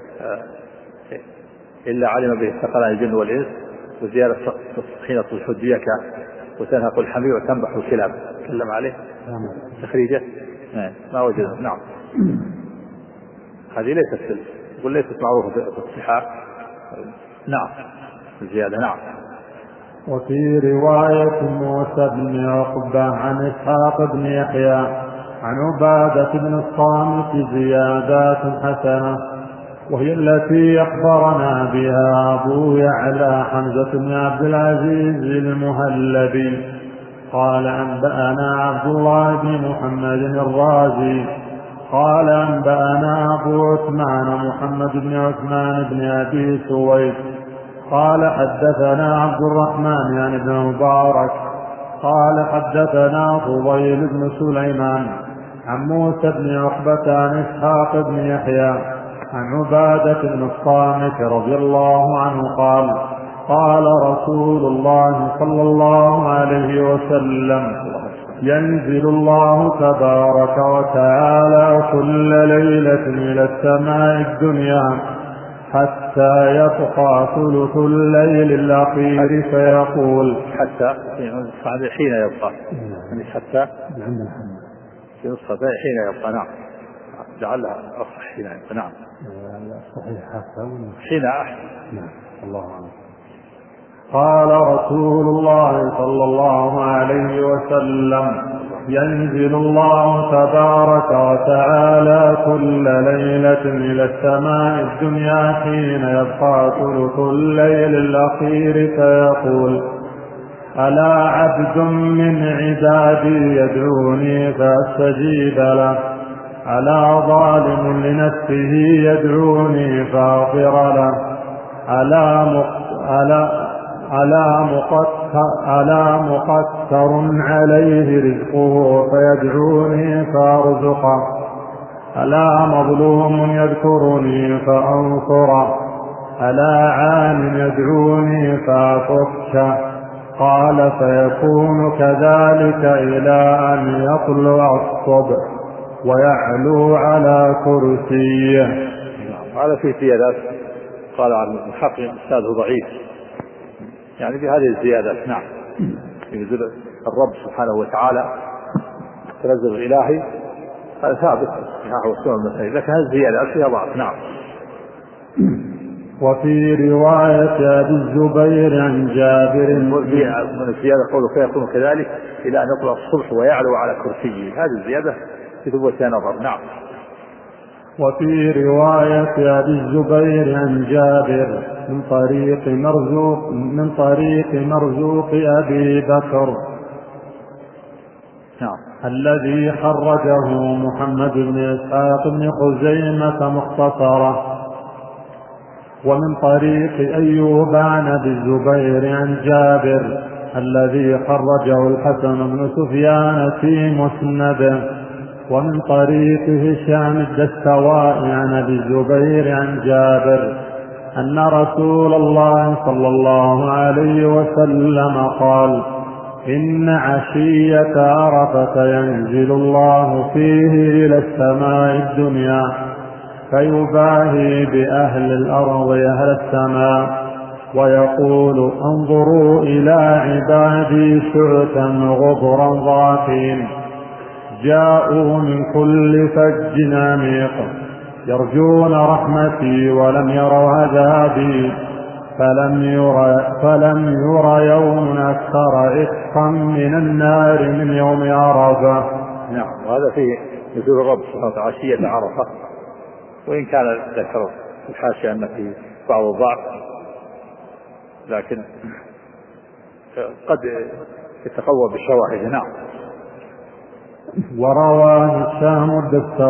إلا علم به ثقلان الجن والإنس، وزيادة حين تصيح الدية وتنهق الحمير وتنبح الكلاب تكلم عليه تخريجه ما وجد. نعم. هذه ليست يقول ليست معروفة في الصحاح. نعم الزيادة. نعم. وفي رواية موسى بن عقبة عن إسحاق بن يحيى عن عبادة بن الصامت زيادات حسنة، وهي التي أخبرنا بها أبو يعلى حمزة بن عبد العزيز المهلبي قال أنبأنا عبد الله بن محمد الرازي قال أنبأنا أبو عثمان محمد بن عثمان بن أبي سويد قال حدثنا عبد الرحمن يعني بن مبارك قال حدثنا فضيل بن سليمان عن موسى بن عقبة عن إسحاق بن يحيى عن عبادة بن الصامت رضي الله عنه قال قال رسول الله صلى الله عليه وسلم ينزل الله تبارك وتعالى كل ليلة إلى السماء الدنيا حتى يبقى ثلث الليل الأخير فيقول حتى حين يبقى يعني حتى في نصف حين يبقى. نعم لعلها أصح حين يبقى. نعم صحيح حتى حين أحسن. نعم الله عنه. قال رسول الله صلى الله عليه وسلم ينزل الله تبارك وتعالى كل ليلة إلى السماء الدنيا حين يبقى ثلث الليل الأخير فيقول ألا عبد من عبادي يدعوني فأستجيب له ألا ظالم لنفسه يدعوني فأغفر له ألا ألا ألا مقتر, ألا مقتر عليه رزقه فيدعوني فأرزقه ألا مظلوم يذكرني فأنصره ألا عان يدعوني فأفكه قال فيكون كذلك إلى أن يطلع الصبح ويعلو على كرسيه. هذا في زيادات قال عن الحق أستاذه ضعيف يعني بهذه الزيادات. نعم ينزل الرب سبحانه وتعالى تنزل الإلهي هذا ثابت في السنة المسائل، لكن هذه الزيادات فيها ضعف. نعم. وفي رواية أبي الزبير عن جابر من الزيادة قوله فيكون كذلك إلى أن يطلع الصبح ويعلو على كرسيه، هذه الزيادة في ثبوتها نظر. نعم. وفي رواية أبي الزبير عن جابر من طريق مرزوق من طريق مرزوق أبي بكر نعم. الذي خرجه محمد بن إسحاق بن خزيمة مختصرة، ومن طريق أيوب عن أبي الزبير عن جابر الذي خرجه الحسن بن سفيان في مسنده، ومن طريق هشام الدستوائي عن أبي الزبير عن جابر أن رسول الله صلى الله عليه وسلم قال إن عشية عرفة ينزل الله فيه إلى السماء الدنيا فيباهي بأهل الأرض أهل السماء ويقول انظروا إلى عبادي شعثا غبرا ضاحين جاءوا من كل فج عميق يرجون رحمتي ولم يروا عذابي فلم يرى فلم يرى يوم أكثر إتقا من النار من يوم عرفة. نعم. وهذا فيه نزول الرب سبحانه وتعالى عشية عرفة، وإن كان ذكر في الحاشية أن في بعض الضعف لكن قد يتقوى بالشواهد. نعم. وروى هشام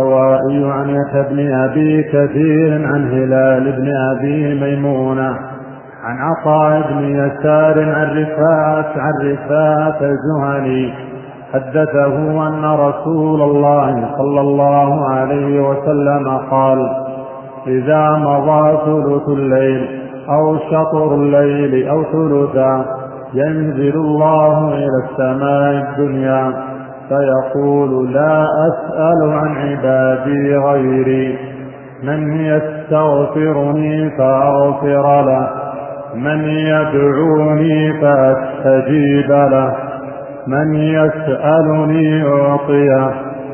الدستوائي عن يحيى بن أبي كثير عن هلال بن أبي ميمونة عن عطاء بن يسار عن رفاعة عن رفاعة الجهني حدثه أن رسول الله صلى الله عليه وسلم قال: إذا مضى ثلث الليل أو شطر الليل أو ثلثا ينزل الله إلى السماء الدنيا فيقول: لا أسأل عن عبادي غيري، من يستغفرني فأغفر له، من يدعوني فأستجيب له، من يسألني أعطيه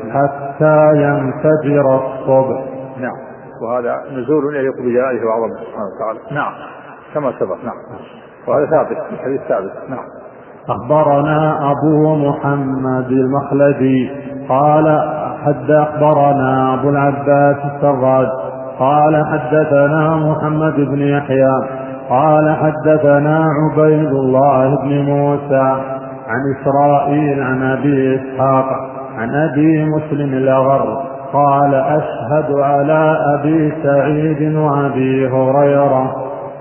حتى ينفجر الصبح. نعم. وهذا نزول يليق بجلاله وعظمته سبحانه وتعالى. نعم كما سبق. نعم. وهذا ثابت، الحديث ثابت. نعم. أخبرنا أبو محمد المخلدي قال حد أخبرنا أبو العباس السراج قال حدثنا محمد بن يحيى قال حدثنا عبيد الله بن موسى عن إسرائيل عن أبي إسحاق عن أبي مسلم الأغر قال: أشهد على أبي سعيد وأبي هريرة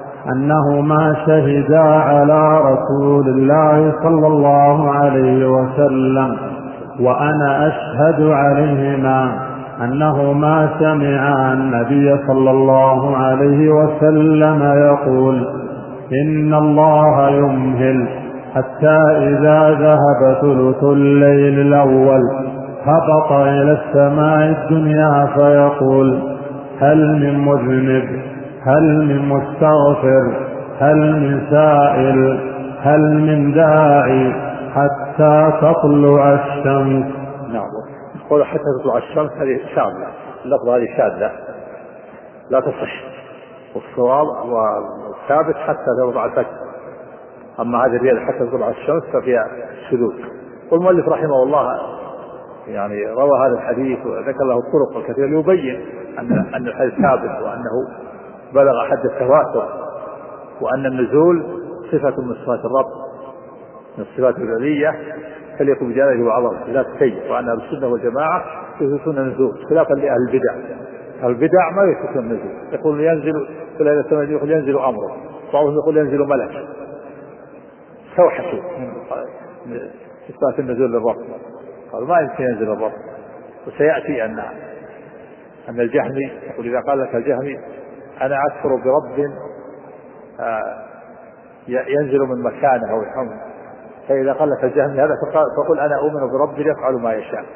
أنهما شهدا على رسول الله صلى الله عليه وسلم وأنا أشهد عليهما أنهما سمعا النبي صلى الله عليه وسلم يقول: إن الله يمهل حتى إذا ذهب ثلث الليل الأول هبط إلى السماء الدنيا فيقول: هل من مذنب، هل من مستغفر، هل من سائل، هل من داعي، حتى تطلع الشمس. نعم. قول حتى تطلع الشمس هذه شاذة، اللفظة هذه شاذة لا تصح، والصواب والثابت حتى تطلع الفجر. أما هذه الرياضة حتى تطلع الشمس ففيها شذوذ. والمؤلف رحمه الله يعني روى هذا الحديث وذكر له الطرق الكثيرة ليبين أن أن الحديث ثابت وأنه بلغ حد التواتر، وأن النزول صفة من صفات الرب من الصفات العلية تليق بجلاله وعظمته لا تكيف، وأن أهل السنة والجماعة يثبتون النزول خلافا لأهل البدع. أهل البدع ما يثبتون النزول، يقول ينزل في ليلة السماء، يقول ينزل أمره، بعضهم يقول ينزل ملك. سوحشوا من إثبات النزول للرب، قالوا ما يمكن ينزل الرب. وسيأتي أن أن الجهمي يقول إذا قال لك الجهمي أنا أكفر برب ينزل من مكانه أو يحمل، فإذا قال لك الجهمي هذا فقل أنا أؤمن برب يفعل ما يشاء.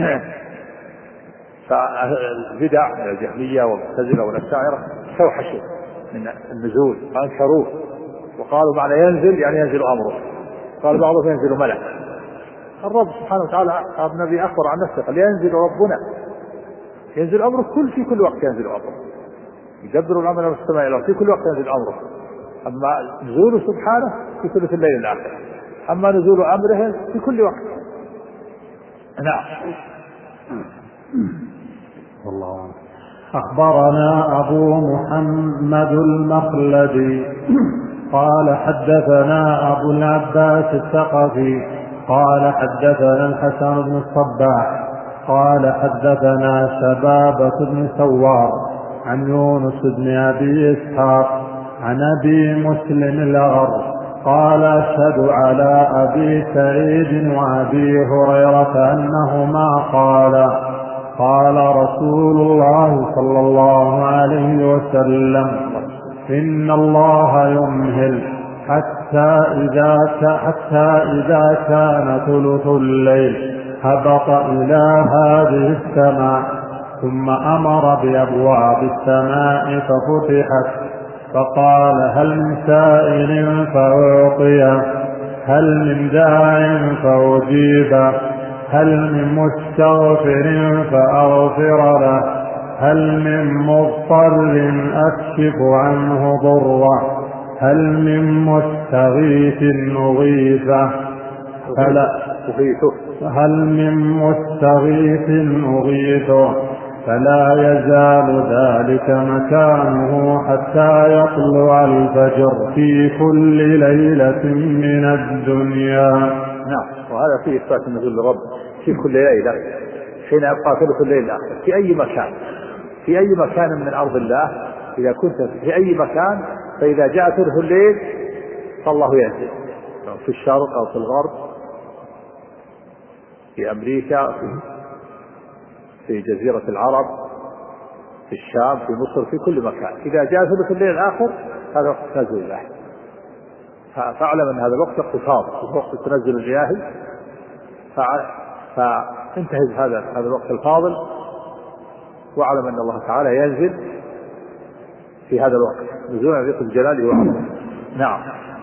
فالبدع من الجهمية والمعتزلة والأشاعرة سوحشوا من النزول فأنكروه وقالوا معنى ينزل يعني ينزل أمره، قال بعضهم ينزل ملك. الرب سبحانه وتعالى النبي أخبر عن نفسه قال ينزل ربنا، ينزل أمره كل في كل وقت ينزل أمره، يدبر الأمر من السماء إلى الأرض في كل وقت ينزل أمره. أما نزوله سبحانه في ثلث الليل الآخر، أما نزول أمره في كل وقت. نعم. والله. أخبرنا أبو محمد المخلدي قال حدثنا أبو العباس الثقفي قال حدثنا الحسن بن الصباح قال حدثنا شبابة بن سوار عن يونس بن أبي إسحاق عن أبي مسلم الأغر قال: أشهد على أبي سعيد وأبي هريرة أنهما قال: قال رسول الله صلى الله عليه وسلم: إن الله يمهل حتى إذا حتى إذا كان ثلث الليل هبط إلى هذه السماء ثم أمر بأبواب السماء ففتحت فقال: هل من سائل فأعطيه، هل من داع فأجيبه، هل من مستغفر فأغفر له، هل من مضطر أكشف عنه ضره، هل من مستغيث أغيثه، هل من مستغيث أغيثه، فلا يزال ذلك مكانه حتى يطلع الفجر في كل ليلة من الدنيا. نعم. وهذا فيه إثبات النزول للرب في كل ليلة حين يبقى ثلث الليل الآخر في أي مكان، في أي مكان من أرض الله. إذا كنت في أي مكان فإذا جاء ثلث الليل فالله ينزل في الشرق أو في الغرب، في أمريكا، في جزيرة العرب، في الشام، في مصر، في كل مكان. إذا جاء ثلث الليل الآخر هذا وقت نزول الله، فاعلم أن هذا الوقت وقت فاضل، وقت التنزل الإلهي، فانتهز هذا هذا الوقت الفاضل، واعلم أن الله تعالى ينزل في هذا الوقت نزولا يليق بجلاله وعظمته. نعم.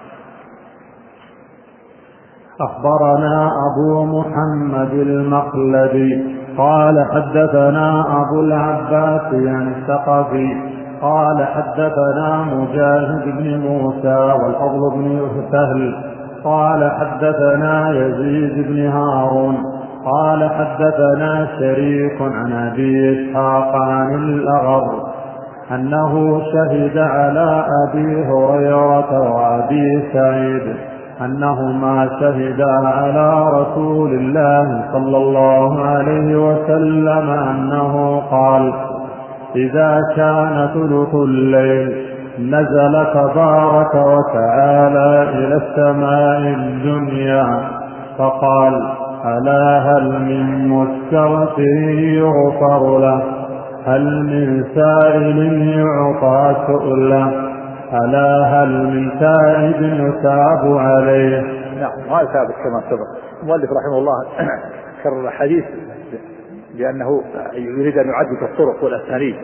أخبرنا أبو محمد المخلدي قال حدثنا أبو العباس يعني الثقفي قال حدثنا مجاهد بن موسى والفضل بن سهل قال حدثنا يزيد بن هارون قال حدثنا شريك عن أبي إسحاق عن الأغر أنه شهد على أبي هريرة وأبي سعيد أنهما شهدا على رسول الله صلى الله عليه وسلم أنه قال: إذا كان ثلث الليل نزل تبارك وتعالى إلى السماء الدنيا فقال: ألا هل من مستغفر يغفر له؟ هل من سائل يعطى سؤله؟ ألا هل من تائب يتاب عليه؟ نعم، هذا ثابت كما سبق. المؤلف رحمه الله كرر الحديث لأنه يريد أن يعدد الطرق والأسانيد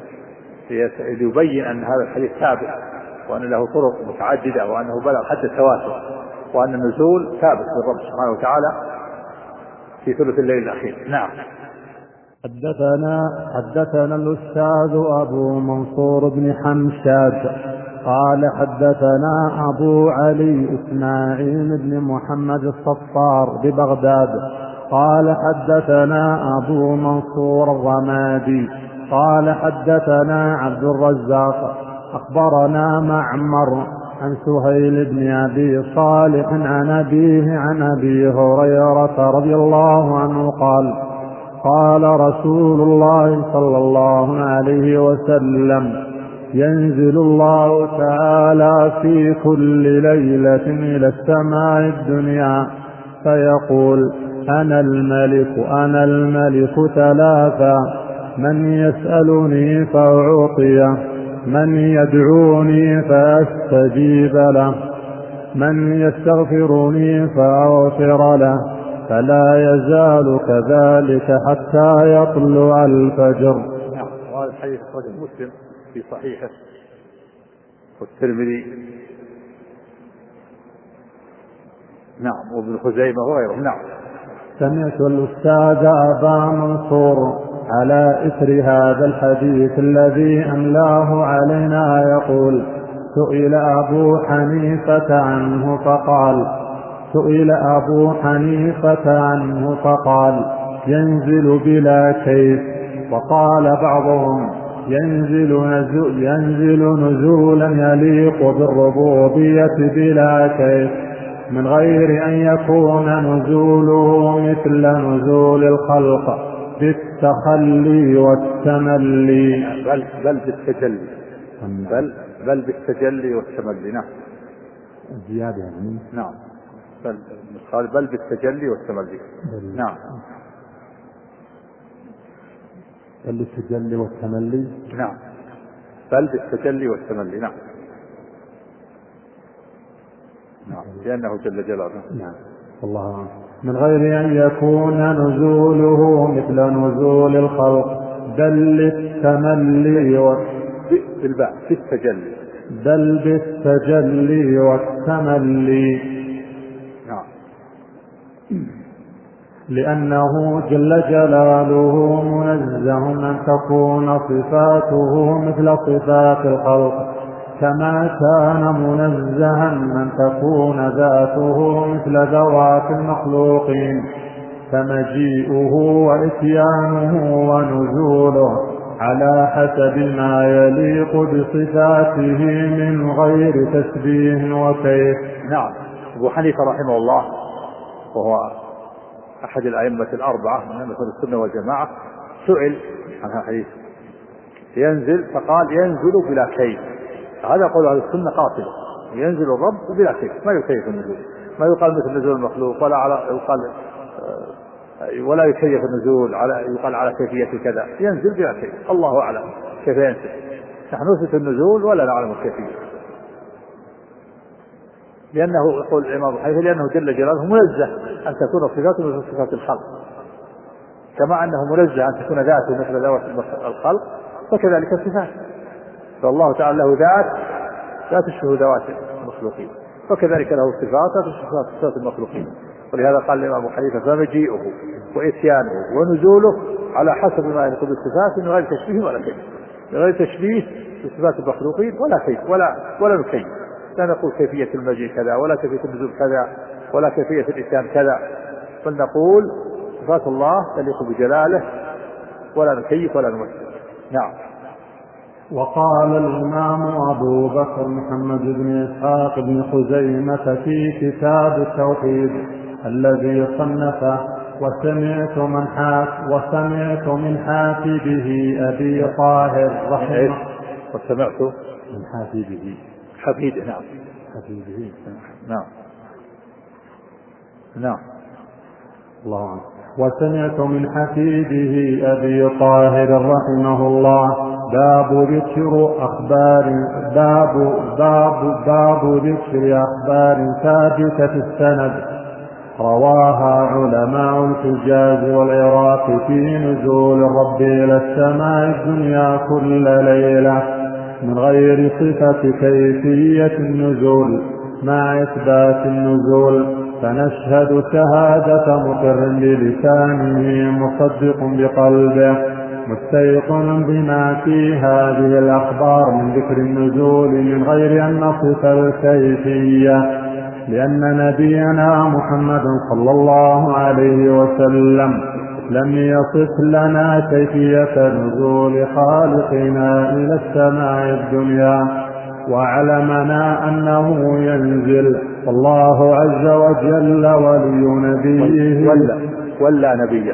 ليبين أن هذا الحديث ثابت، وأن له طرق متعددة، وأنه بلغ حد التواتر، وأن النزول ثابت للرب سبحانه وتعالى في ثلث الليل الأخير. نعم. حدثنا حدثنا الأستاذ أبو منصور بن حمشاد قال حدثنا أبو علي إسماعيل بن محمد الصفار ببغداد قال حدثنا أبو منصور الرمادي قال حدثنا عبد الرزاق أخبرنا معمر عن سهيل بن أبي صالح عن أبيه عن أبي هريرة رضي الله عنه قال: قال رسول الله صلى الله عليه وسلم: ينزل الله تعالى في كل ليلة إلى السماء الدنيا فيقول: أنا الملك أنا الملك ثلاثا، من يسألني فأعطيه، من يدعوني فأستجيب له، من يستغفرني فأغفر له، فلا يزال كذلك حتى يطلع الفجر. نعم. وهذا الحديث أخرجه مسلم في صحيحه والترمذي نعم وابن خزيمة وغيره. نعم. سمعت الأستاذ أبا منصور على إثر هذا الحديث الذي أملاه علينا يقول: سئل أبو حنيفة عنه فقال سئل أبو حنيفة عنه فقال ينزل بلا كيف، وقال بعضهم ينزل, نزول ينزل نزولا يليق بالربوبية بلا كيف، من غير أن يكون نزوله مثل نزول الخلق بالتخلي والتملي، بل, بل بالتجلي بل, بل بالتجلي والتملي. نعم. زيادة يعني. نعم. بل, بل بالتجلي والتملي. نعم. بل بالتجلي والتملي. نعم. بل بالتجلي والتملي. نعم. نعم. لأنه جل جلاله. نعم. الله. من غير أن يكون نزوله مثل نزول الخلق بل التملي و... بالباء بالتجلي بل بالتجلي والتملي. نعم. لأنه جل جلاله منزه أن تكون صفاته مثل صفات الخلق، كما كان منزها أن تكون ذاته مثل ذوات المخلوقين، فمجيئه وإتيانه ونزوله على حسب ما يليق بصفاته من غير تشبيه وكيف. نعم. أبو حنيفة رحمه الله وهو أحد الأئمة الأربعة من أهل السنة والجماعة سئل عن هذا الحديث ينزل فقال: ينزل بلا كيف، هذا قول أهل السنة قاصد، ينزل الرب بلا كيف، ما يكيف النزول، ما يقال مثل نزول المخلوق، ولا على يقال ولا يكيف النزول على يقال على كيفية كذا، ينزل بلا كيف، الله أعلم كيف ينزل. نحن نثبت النزول ولا نعلم الكيفية، لأنه يقول الإمام أبو حنيفة لأنه جل جلاله منزه أن تكون صفاته مثل صفات الخلق، كما أنه منزه أن تكون ذاته مثل ذوات الخلق، فكذلك الصفات، فالله تعالى له ذات لا تشبه ذوات المخلوقين، وكذلك له صفات لا تشبه صفات المخلوقين. ولهذا قال الإمام أبو حنيفة فمجيئه وإتيانه ونزوله على حسب ما يليق بالصفات من غير تشبيه ولا كيف، من غير تشبيه بصفات المخلوقين ولا كيف ولا ولا نكيف، لا نقول كيفية المجيء كذا ولا كيفية النزول كذا ولا كيفية الإتيان كذا، بل نقول صفات الله تليق بجلاله ولا نكيف ولا نمثل. نعم. وقال الإمام أبو بكر محمد بن إسحاق بن خزيمة في كتاب التوحيد الذي صنفه وسمعت من حاك وسمعت من حافظه أبي طاهر رحمه وسمعت من حافظه حفيده نعم حفيده نعم نعم الله عنه. وسمعت من حفيده أبي طاهر رحمه الله باب ذكر أخبار باب باب باب ذكر أخبار ثابتة في السند رواها علماء الحجاز والعراق في نزول الرب إلى السماء الدنيا كل ليلة من غير صفة كيفية النزول مع إثبات النزول، فنشهد شهادة مقر بلسانه مصدق بقلبه مستيقن بما في هذه الأخبار من ذكر النزول من غير أن نصف الكيفية، لأن نبينا محمد صلى الله عليه وسلم لم يصف لنا كيفية نزول خالقنا إلى السماء الدنيا، وعلمنا أنه ينزل، والله عز وجل ولي نبيه ولا, ولا نبيه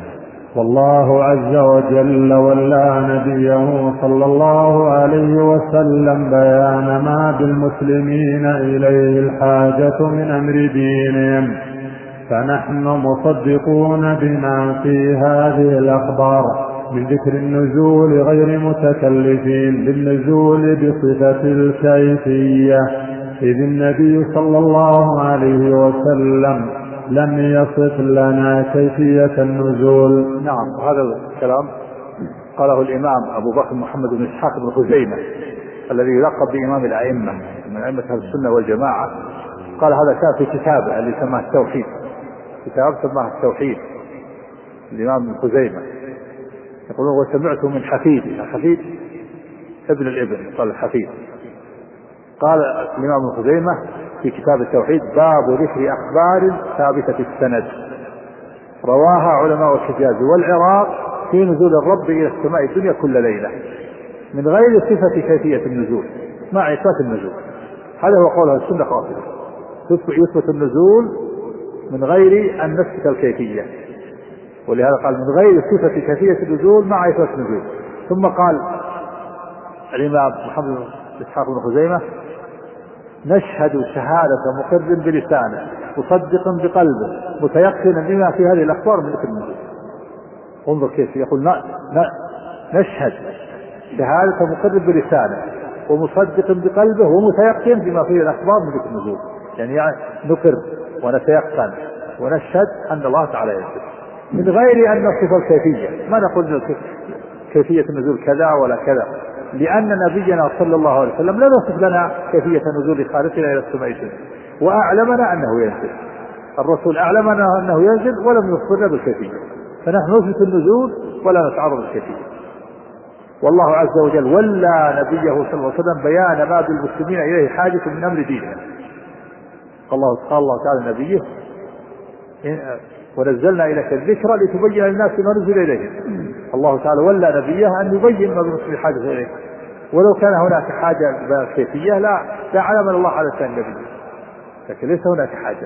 والله عز وجل ولا نبيه صلى الله عليه وسلم بيان ما بالمسلمين إليه الحاجة من أمر دينهم، فنحن مصدقون بما في هذه الأخبار من ذكر النزول غير متكلفين بالنزول بصفة الكيفية، إذ النبي صلى الله عليه وسلم لم يصف لنا كيفية النزول. نعم. هذا الكلام قاله الإمام أبو بكر محمد بن إسحاق بن خزيمة الذي يلقب بإمام الأئمة من أئمة أهل السنة والجماعة، قال هذا كان في كتابه اللي سماه التوحيد، كتاب سماه التوحيد الإمام ابن خزيمة، يقولون وسمعته من حفيده، حفيد ابن الابن قال الحفيد. قال الإمام ابن خزيمة في كتاب التوحيد باب ذكر أخبار ثابتة في السند رواها علماء الحجاز والعراق في نزول الرب إلى السماء الدنيا كل ليلة من غير صفة كيفية النزول مع إثبات النزول. هذا هو قول السنة قاصدة، يثبت النزول من غير أن نثبت الكيفية، ولهذا قال من غير صفة كيفية النزول مع إثبات النزول. ثم قال الإمام محمد بن إسحاق بن خزيمة نشهد شهادة مقر بلسانه مصدق بقلبه متيقنا بما في هذه الأخبار من ذكر النزول. انظر كيف يقول نشهد شهادة مقر بلسانه ومصدق بقلبه ومتيقن بما فيه الأخبار من ذكر النزول، يعني, يعني نقر ونتيقن ونشهد أن الله تعالى ينزل من غير أن نصف الكيفية، ما نقول كيفية النزول كذا ولا كذا، لأن نبينا صلى الله عليه وسلم لا يصف لنا كيفية نزول خالقنا إلى السماء الدنيا وأعلمنا أنه ينزل، الرسول أعلمنا أنه ينزل ولم يخبرنا بالكيفية، فنحن نثبت النزول ولا نتعرض للكيفية. والله عز وجل ولا نبيه صلى الله عليه وسلم بيان ما بالمسلمين إليه حاجة من أمر دينهم. الله قال الله تعالى نبيه ونزلنا إليك الذكر لتبين للناس ما نزل إليهم. الله تعالى ولا نبيه أن يبين ما بالمسلمين حاجة إليه، ولو كان هناك حاجة كيفية لا لا علم الله على لسان النبي، لكن ليس هناك حاجة.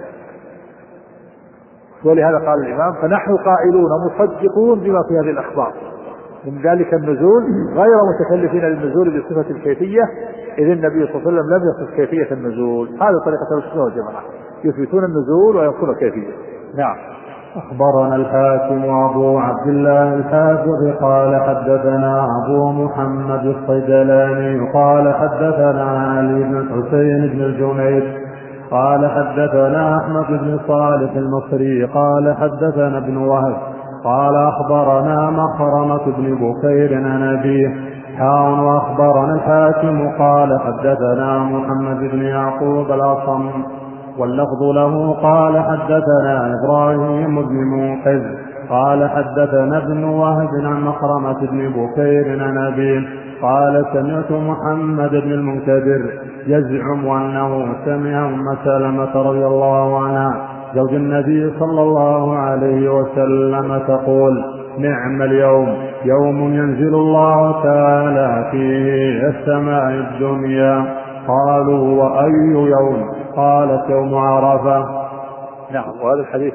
ولهذا قال الإمام فنحن قائلون مصدقون بما في هذه الأخبار من ذلك النزول غير متكلفين للنزول بصفة الكيفية، إذ النبي صلى الله عليه وسلم لم يصف كيفية النزول. هذه طريقة أهل السنة والجماعة، يثبتون النزول وينفون الكيفية. نعم. أخبرنا الحاكم أبو عبد الله الحافظ قال حدثنا أبو محمد الصيدلاني قال حدثنا علي بن الحسين بن الجنيد قال حدثنا أحمد بن صالح المصري قال حدثنا ابن وهب قال أخبرنا مخرمة بن بكير عن أبيه حاء وأخبرنا الحاكم قال حدثنا محمد بن يعقوب الأصم واللفظ له قال حدثنا إبراهيم بن منقذ قال حدثنا ابن وهب عن مخرمة بن بكير عن أبيه قال سمعت محمد بن المنكدر يزعم أنه سمع أم سلمة رضي الله عنها زوج النبي صلى الله عليه وسلم تقول نعم اليوم يوم ينزل الله تعالى فيه السماء الدنيا. قالوا وأي يوم؟ قالت يوم عرفة. نعم. وهذا الحديث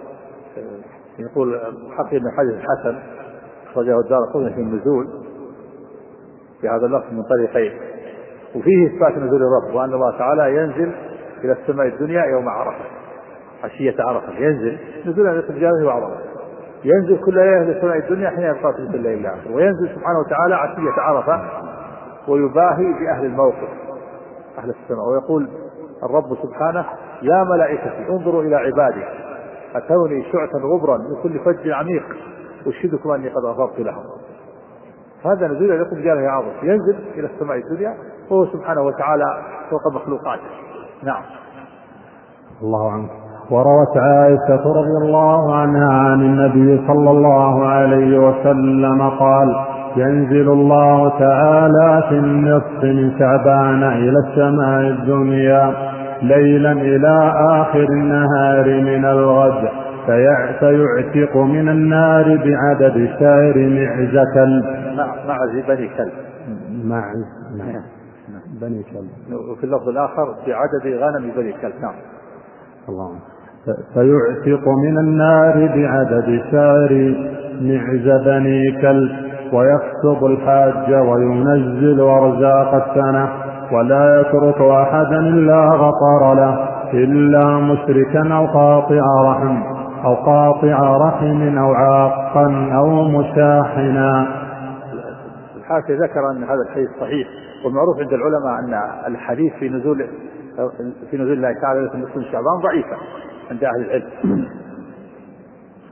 يقول حقيقة من حديث الحسن أخرجه الدارقطني في النزول في هذا اللفظ من طريقين، وفيه إثبات نزول الرب وأن الله تعالى ينزل إلى السماء الدنيا يوم عرفة عشية عرفة، ينزل نزولا لرجاله وعرفة، ينزل كل ليلة إلى السماء الدنيا حين يبقى ثلث الليل الآخر، وينزل سبحانه وتعالى عشية عرفة ويباهي بأهل الموقف أهل السماء، ويقول الرب سبحانه يا ملائكتي انظروا إلى عبادي أتوني شعثا غبرا من كل فج عميق أشهدكم أني قد غفرت لهم. هذا نزول لكم رجاله عظيم، ينزل إلى السماء الدنيا وهو سبحانه وتعالى فوق مخلوقاته. نعم. الله عنه. وروت عائشة رضي الله عنها عن النبي صلى الله عليه وسلم قال ينزل الله تعالى في النصف من شعبان إلى السماء الدنيا ليلا إلى آخر النهار من الغد فيعتق من النار بعدد سائر معز كلب. معز بني كلب. معز بني كلب. وفي اللفظ الآخر بعدد غنم بني كلب. نعم. الله. فيعتق من النار بعدد سائر معز بني كلب ويكتب الحاج وينزل أرزاق السنة ولا يترك أحدا إلا غفر له إلا مشركا أو قاطع رحم أو قاطع رحم أو عاقا أو مشاحنا. الحاكم ذكر أن هذا الحديث صحيح، والمعروف عند العلماء أن الحديث في نزول في نزول الله تعالى في نصف شعبان ضعيفة عند أهل العلم. ف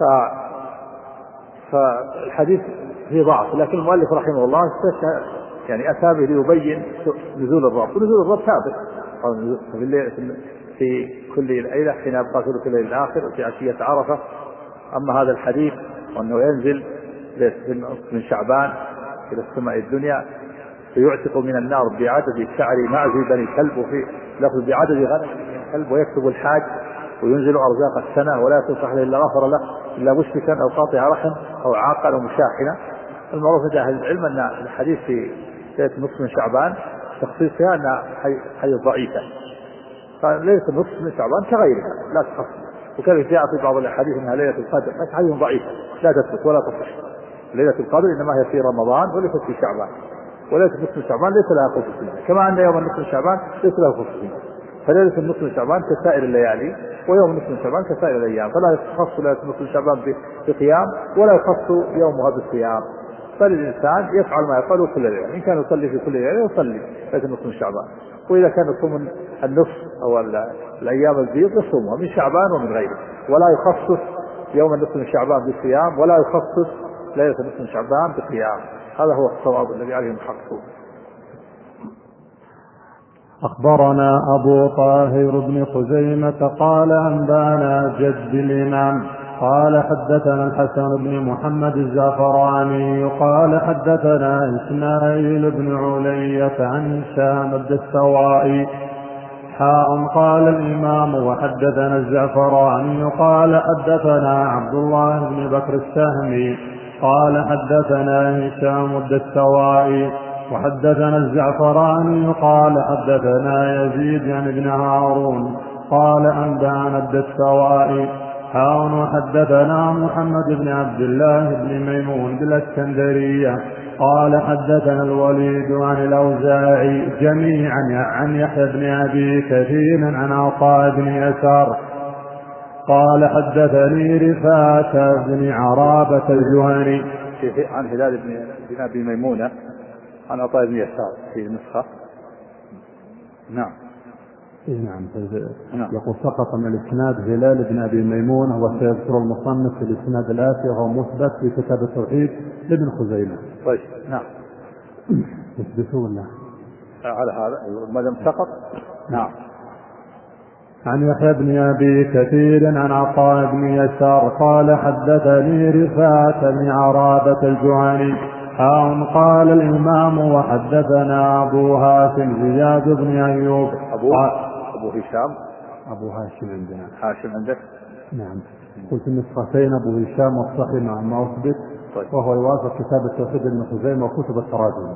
فالحديث فيه ضعف، لكن المؤلف رحمه الله يعني أتى به ليبين نزول الرب، ونزول الرب ثابت في كل ليلة حين يبقى ثلث الليل الآخر في عشية عرفة. أما هذا الحديث وأنه ينزل من شعبان إلى السماء الدنيا فيعتق من النار بعدد شعر معز بني كلب، وفي لفظ بعدد غنم بني كلب، ويكتب الحاج وينزل أرزاق السنة ولا تصح له إلا غفر له إلا مشركا أو قاطع رحم أو عاقا أو مشاحنا. المعروف عند أهل العلم أن الحديث في ليلة نصف من شعبان تخصيصها أنها حديث ضعيفة، فليلة نصف من شعبان كغيرها لا تخصص. وكذلك جاء في بعض الأحاديث أنها ليلة القدر، لكن حديث ضعيفة لا تثبت ولا تصح. ليلة القدر إنما هي في رمضان وليست في شعبان، وليلة نصف من شعبان ليس لها خصوص فيها، كما أن يوم النصف من شعبان ليس له خصوص فيها. فليلة النصف من شعبان كسائر الليالي، ويوم النصف من شعبان كسائر الأيام، فلا يخص ليلة النصف من شعبان بقيام ولا يخص يومها بالصيام. فالإنسان يفعل ما يفعله كل ليلة، إن كان يصلي في كل ليلة يصلي ليلة النصف من شعبان، وإذا كان يصوم النصف أو الأيام البيض يصومها من شعبان ومن غيره، ولا يخصص يوم النصف من شعبان بالصيام ولا يخصص ليلة النصف من شعبان بقيام. هذا هو الصواب الذي عليه المحققون. أخبرنا أبو طاهر بن خزيمة قال أنبانا جد الإمام قال حدثنا الحسن بن محمد الزعفراني قال حدثنا إسماعيل بن علية عن هشام الدستوائي حاء قال الإمام وحدثنا الزعفراني قال حدثنا عبد الله بن بكر السهمي قال حدثنا هشام الدستوائي وحدثنا الزعفراني قال حدثنا يزيد عن ابن هارون قال أنبانا الدستوائي حاء وحدثنا محمد بن عبد الله بن ميمون بالاسكندرية قال حدثنا الوليد عن الأوزاعي جميعا عن يحيى بن أبي كثير عن عطاء بن يسار قال حدثني رفاعة بن عرابة الجهني عن هلال بن أبي ميمونة عن عطاء بن يسار في النسخة. نعم. إيه نعم. يقول سقط من الإسناد هلال بن أبي ميمونة وسيذكر المصنف في الإسناد الآتي وهو مثبت في كتاب التوحيد لابن خزيمة. طيب. نعم. يثبتوا ولا على هذا ما دام سقط. نعم. عن يحيى بن أبي كثير عن عطاء بن يسار قال حدثني رفاعة بن عرابة الجهني حاء قال الإمام وحدثنا أبو هاشم زياد بن أيوب أبو أبو هشام أبو هاشم عندنا هاشم عندك. نعم. قلت النسختين أبو هشام والصحيح مع ما أثبت. طيب. وهو يوافق كتاب التوحيد ابن خزيمة وكتب التراجم.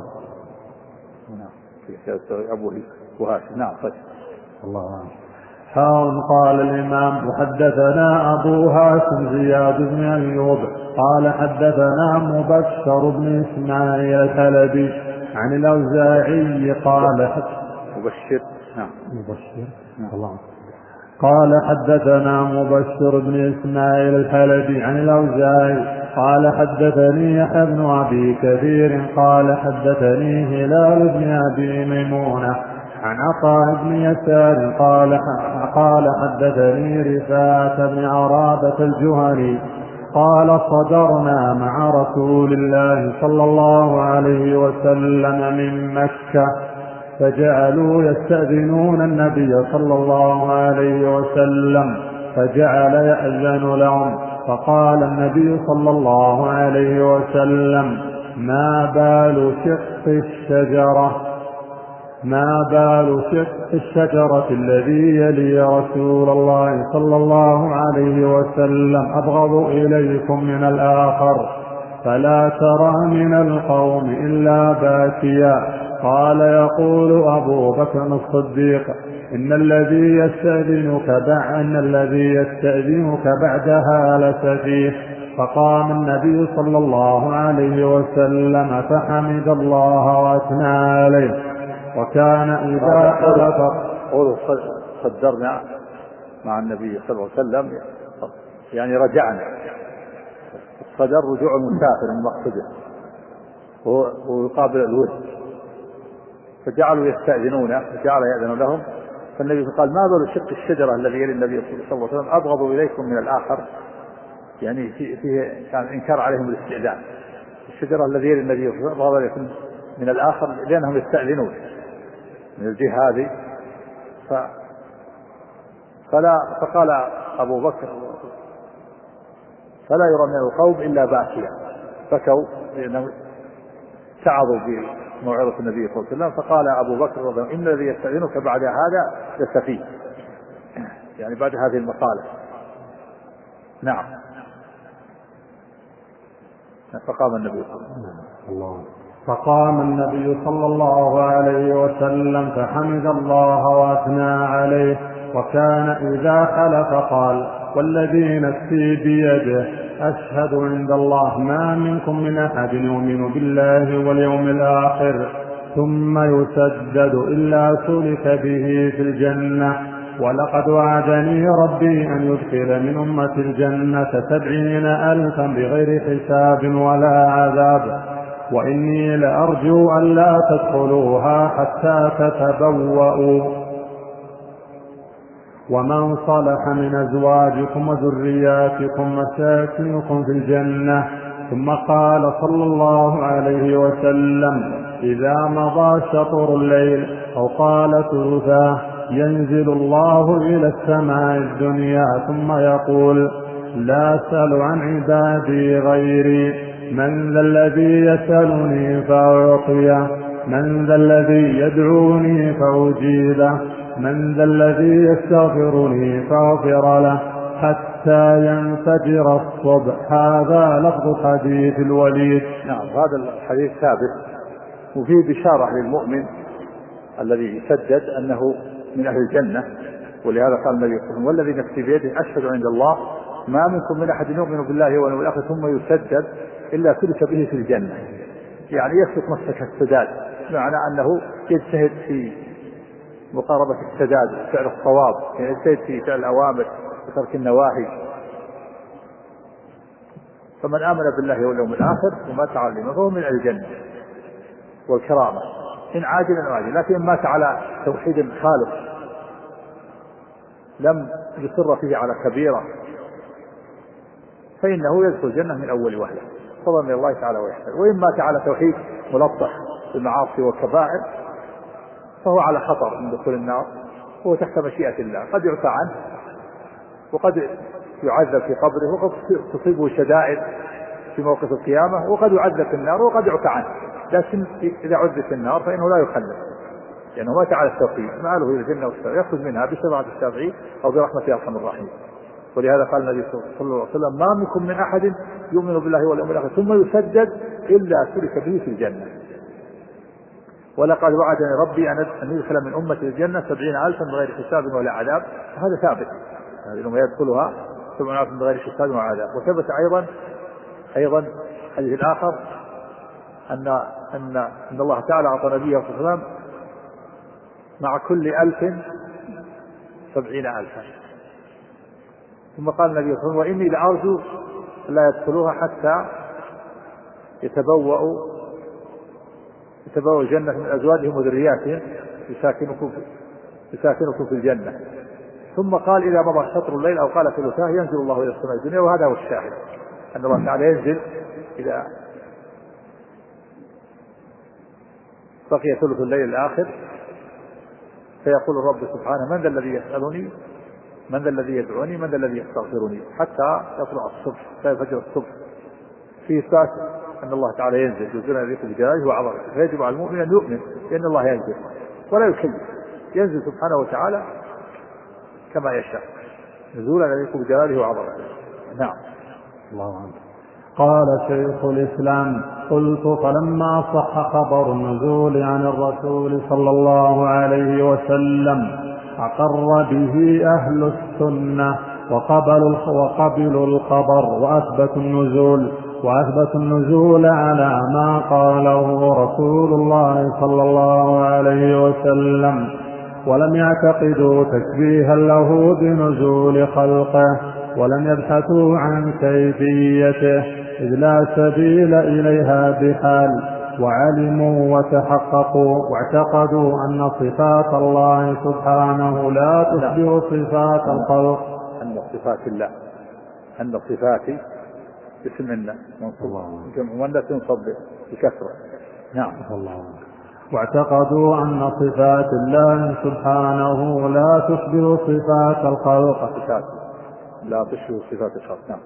نعم. في كتاب أبو هاشم. نعم. طيب. الله أعلم. حاء قال الإمام وحدثنا أبو هاشم زياد بن أيوب قال حدثنا مبشر بن إسماعيل الحلبي عن الأوزاعي قال مبشر. نعم. مبشر. نعم. الله. قال حدثنا مبشر بن إسماعيل الحلبي عن الأوزاعي قال حدثني يحيى بن أبي كثير قال حدثني هلال بن أبي ميمونة عن عطاء بن يسار قال قال حدثني رفاعة بن عرابة الجهني قال صدرنا مع رسول الله صلى الله عليه وسلم من مكة فجعلوا يستأذنون النبي صلى الله عليه وسلم فجعل يأذن لهم فقال النبي صلى الله عليه وسلم ما بال شق الشجرة ما بال شق الشجرة الذي يلي رسول الله صلى الله عليه وسلم أبغض إليكم من الآخر فلا ترى من القوم إلا باكيا. قال يقول أبو بكر الصديق إن الذي يستأذنك بعد أن الذي يستأذنك بعدها لسفيه. فقام النبي صلى الله عليه وسلم فحمد الله وأثنى عليه وكان إذا خلف قولوا صدرنا مع النبي صلى الله عليه وسلم يعني رجعنا. الصدر رجوع المسافر من مقصده ويقابل الود فجعلوا يستأذنونه فجعل يأذن لهم فالنبي قال ما بال شق الشجرة الذي يلي النبي صلى الله عليه وسلم أبغض إليكم من الآخر يعني فيه كان إنكار عليهم الاستئذان. الشجرة الذي يلي النبي صلى الله عليه وسلم أبغض إليكم من الآخر لأنهم يستأذنون من الجهة هذه. ف... فلا فقال أبو بكر فلا يرى من القوم إلا باكيا بكوا لأنهم تعظوا بموعظة النبي صلى الله عليه وسلم. فقال أبو بكر رضي الله عنه إن الذي يستأذنك بعد هذا لسفيه يعني بعد هذه المقالة. نعم. فقام النبي صلى الله عليه وسلم فقام النبي صلى الله عليه وسلم فحمد الله وأثنى عليه وكان إذا حلف قال والذي نفسي بيده أشهد عند الله ما منكم من أحد يؤمن بالله واليوم الآخر ثم يسدد إلا سلك به في الجنة ولقد وعدني ربي أن يدخل من أمة الجنة سبعين ألفا بغير حساب ولا عذاب وإني لأرجو أن لا تدخلوها حتى تتبوأوا ومن صلح من أزواجكم وذرياتكم مساكنكم في الجنة. ثم قال صلى الله عليه وسلم إذا مضى شطر الليل أو قال ثلثاه ينزل الله إلى السماء الدنيا ثم يقول لا أسأل عن عبادي غيري من ذا الذي يسألني فأعطيه من ذا الذي يدعوني فأجيبه من ذا الذي يستغفرني فأغفر له حتى ينفجر الصبح. هذا لفظ حديث الوليد. نعم. هذا الحديث ثابت وفيه بشارة للمؤمن الذي يسدد أنه من أهل الجنة ولهذا قال النبي صلى الله عليه وسلم والذي نفسي بيده أشهد عند الله ما منكم من أحد يؤمن بالله واليوم الآخر ثم يسدد إلا سلك به في الجنة، يعني يسلك مسلك السداد، معنى أنه يجتهد في مقاربة السداد فعل الصواب، يعني يجتهد في فعل الأوامر وترك النواهي. فمن آمن بالله واليوم الآخر ومات على الإيمان فهو من الجنة والكرامة إن عاجلا وعاجلا. لكن مات على توحيد خالص لم يصر فيه على كبيرة فإنه يدخل الجنة من أول وهلة فضلا من الله تعالى ويحسن. وإن مات على توحيد ملطخ بالمعاصي والكبائر فهو على خطر من دخول النار، هو تحت مشيئة الله، قد يعفى عنه وقد يعذب في قبره وقد تصيبه شدائد في موقف القيامة وقد يعذب في النار وقد يعفى عنه. لكن إذا عذب في النار فإنه لا يخلد لأنه مات على التوحيد، مآله إلى الجنة والسعير يخرج منها بشريعة الشافعي أو برحمة أرحم الراحمين. ولهذا قال النبي صلى الله عليه وسلم ما منكم من أحد يؤمن بالله واليوم الآخر ثم يسدد إلا سلك به في الجنة. ولقد وعدني ربي أن يدخل من أمة الجنة سبعين ألفا من غير حساب ولا عذاب، هذا ثابت هذه الأمة يدخلها سبعين ألفا من غير حساب ولا عذاب. وثبت أيضا أيضا حديث آخر أن أن أن الله تعالى أعطى نبيه صلى الله عليه وسلم مع كل ألف سبعين ألفا. ثم قال النبي صلى الله عليه وسلم وإني لأرجو لا يدخلوها حتى يتبوأوا يتبوأوا الجنة من أزواجهم وذرياتهم يساكنكم يساكنكم في الجنة. ثم قال إذا مضى شطر الليل أو قال ثلثاه ينزل الله إلى السماء الدنيا. وهذا هو الشاهد أن الله تعالى ينزل إذا بقي ثلث الليل الآخر فيقول الرب سبحانه من ذا الذي يسألني من ذا الذي يدعوني من ذا الذي يستغفرني حتى يطلع الصبح فيفجر الصبح. في إثبات أن الله تعالى ينزل ينزل يليق بجلاله وعظمته، فيجب على المؤمن أن يؤمن بأن الله ينزل ولا يكيف، ينزل سبحانه وتعالى كما يشاء نزولا يليق بجلاله وعظمته. نعم. الله عنه. قال شيخ الإسلام قلت فلما صح خبر النزول عن الرسول صلى الله عليه وسلم أقر به أهل السنة وقبلوا وقبلوا الخبر وأثبتوا النزول وأثبتوا النزول على ما قاله رسول الله صلى الله عليه وسلم ولم يعتقدوا تشبيها له بنزول خلقه ولم يبحثوا عن كيفيته إذ لا سبيل إليها بحال وعلموا وتحققوا واعتقدوا أن صفات الله سبحانه لا تشبه صفات الخلق. أن صفات الله أن صفات اسم الله منصوب جمع مؤنث ينصب بكسرة. نعم. الله. واعتقدوا أن صفات الله سبحانه لا تشبه صفات الخلق صفات لا تشبه صفات الخلق. نعم.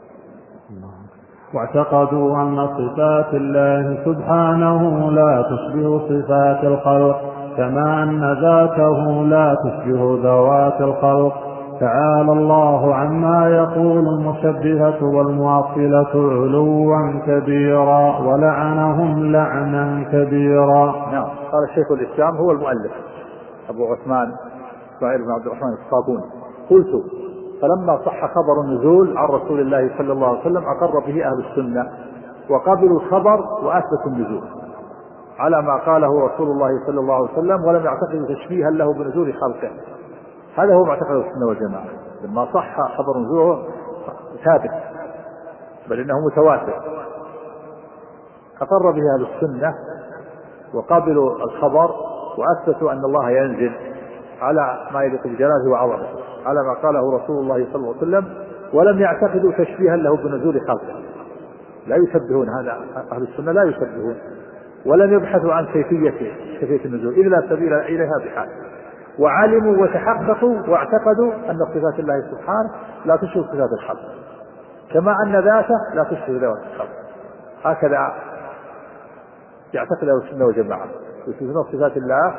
واعتقدوا أن صفات الله سبحانه لا تشبه صفات الخلق كما أن ذاته لا تشبه ذوات الخلق. تعالى الله عما يقول المشبهة والمعطلة علوا كبيرا ولعنهم لعنا كبيرا. نعم. قال الشيخ الإسلام هو المؤلف أبو عثمان إسماعيل بن عبد الرحمن الصابوني قلت فلما صح خبر النزول عن رسول الله صلى الله عليه وسلم أقر به أهل السنة وقبلوا الخبر وأثبتوا النزول على ما قاله رسول الله صلى الله عليه وسلم ولم يعتقدوا تشبيها له بنزول خلقه. هذا هو معتقد السنة والجماعة. لما صح خبر نزوله ثابت بل إنه متواتر أقر به أهل السنة وقبلوا الخبر وأثبتوا أن الله ينزل على ما يليق بجلاله وعظمته على ما قاله رسول الله صلى الله عليه وسلم ولم يعتقدوا تشبيها له بنزول خلقه. لا يشبهون، هذا أهل السنة لا يشبهون ولم يبحثوا عن كيفيته كيفية النزول إذ لا سبيل إليها بحال. وعلموا وتحققوا واعتقدوا أن صفات الله سبحانه لا تشبه صفات الخلق كما أن ذاته لا تشبه ذوات الخلق. هكذا يعتقد أهل السنة والجماعة يثبتون صفات الله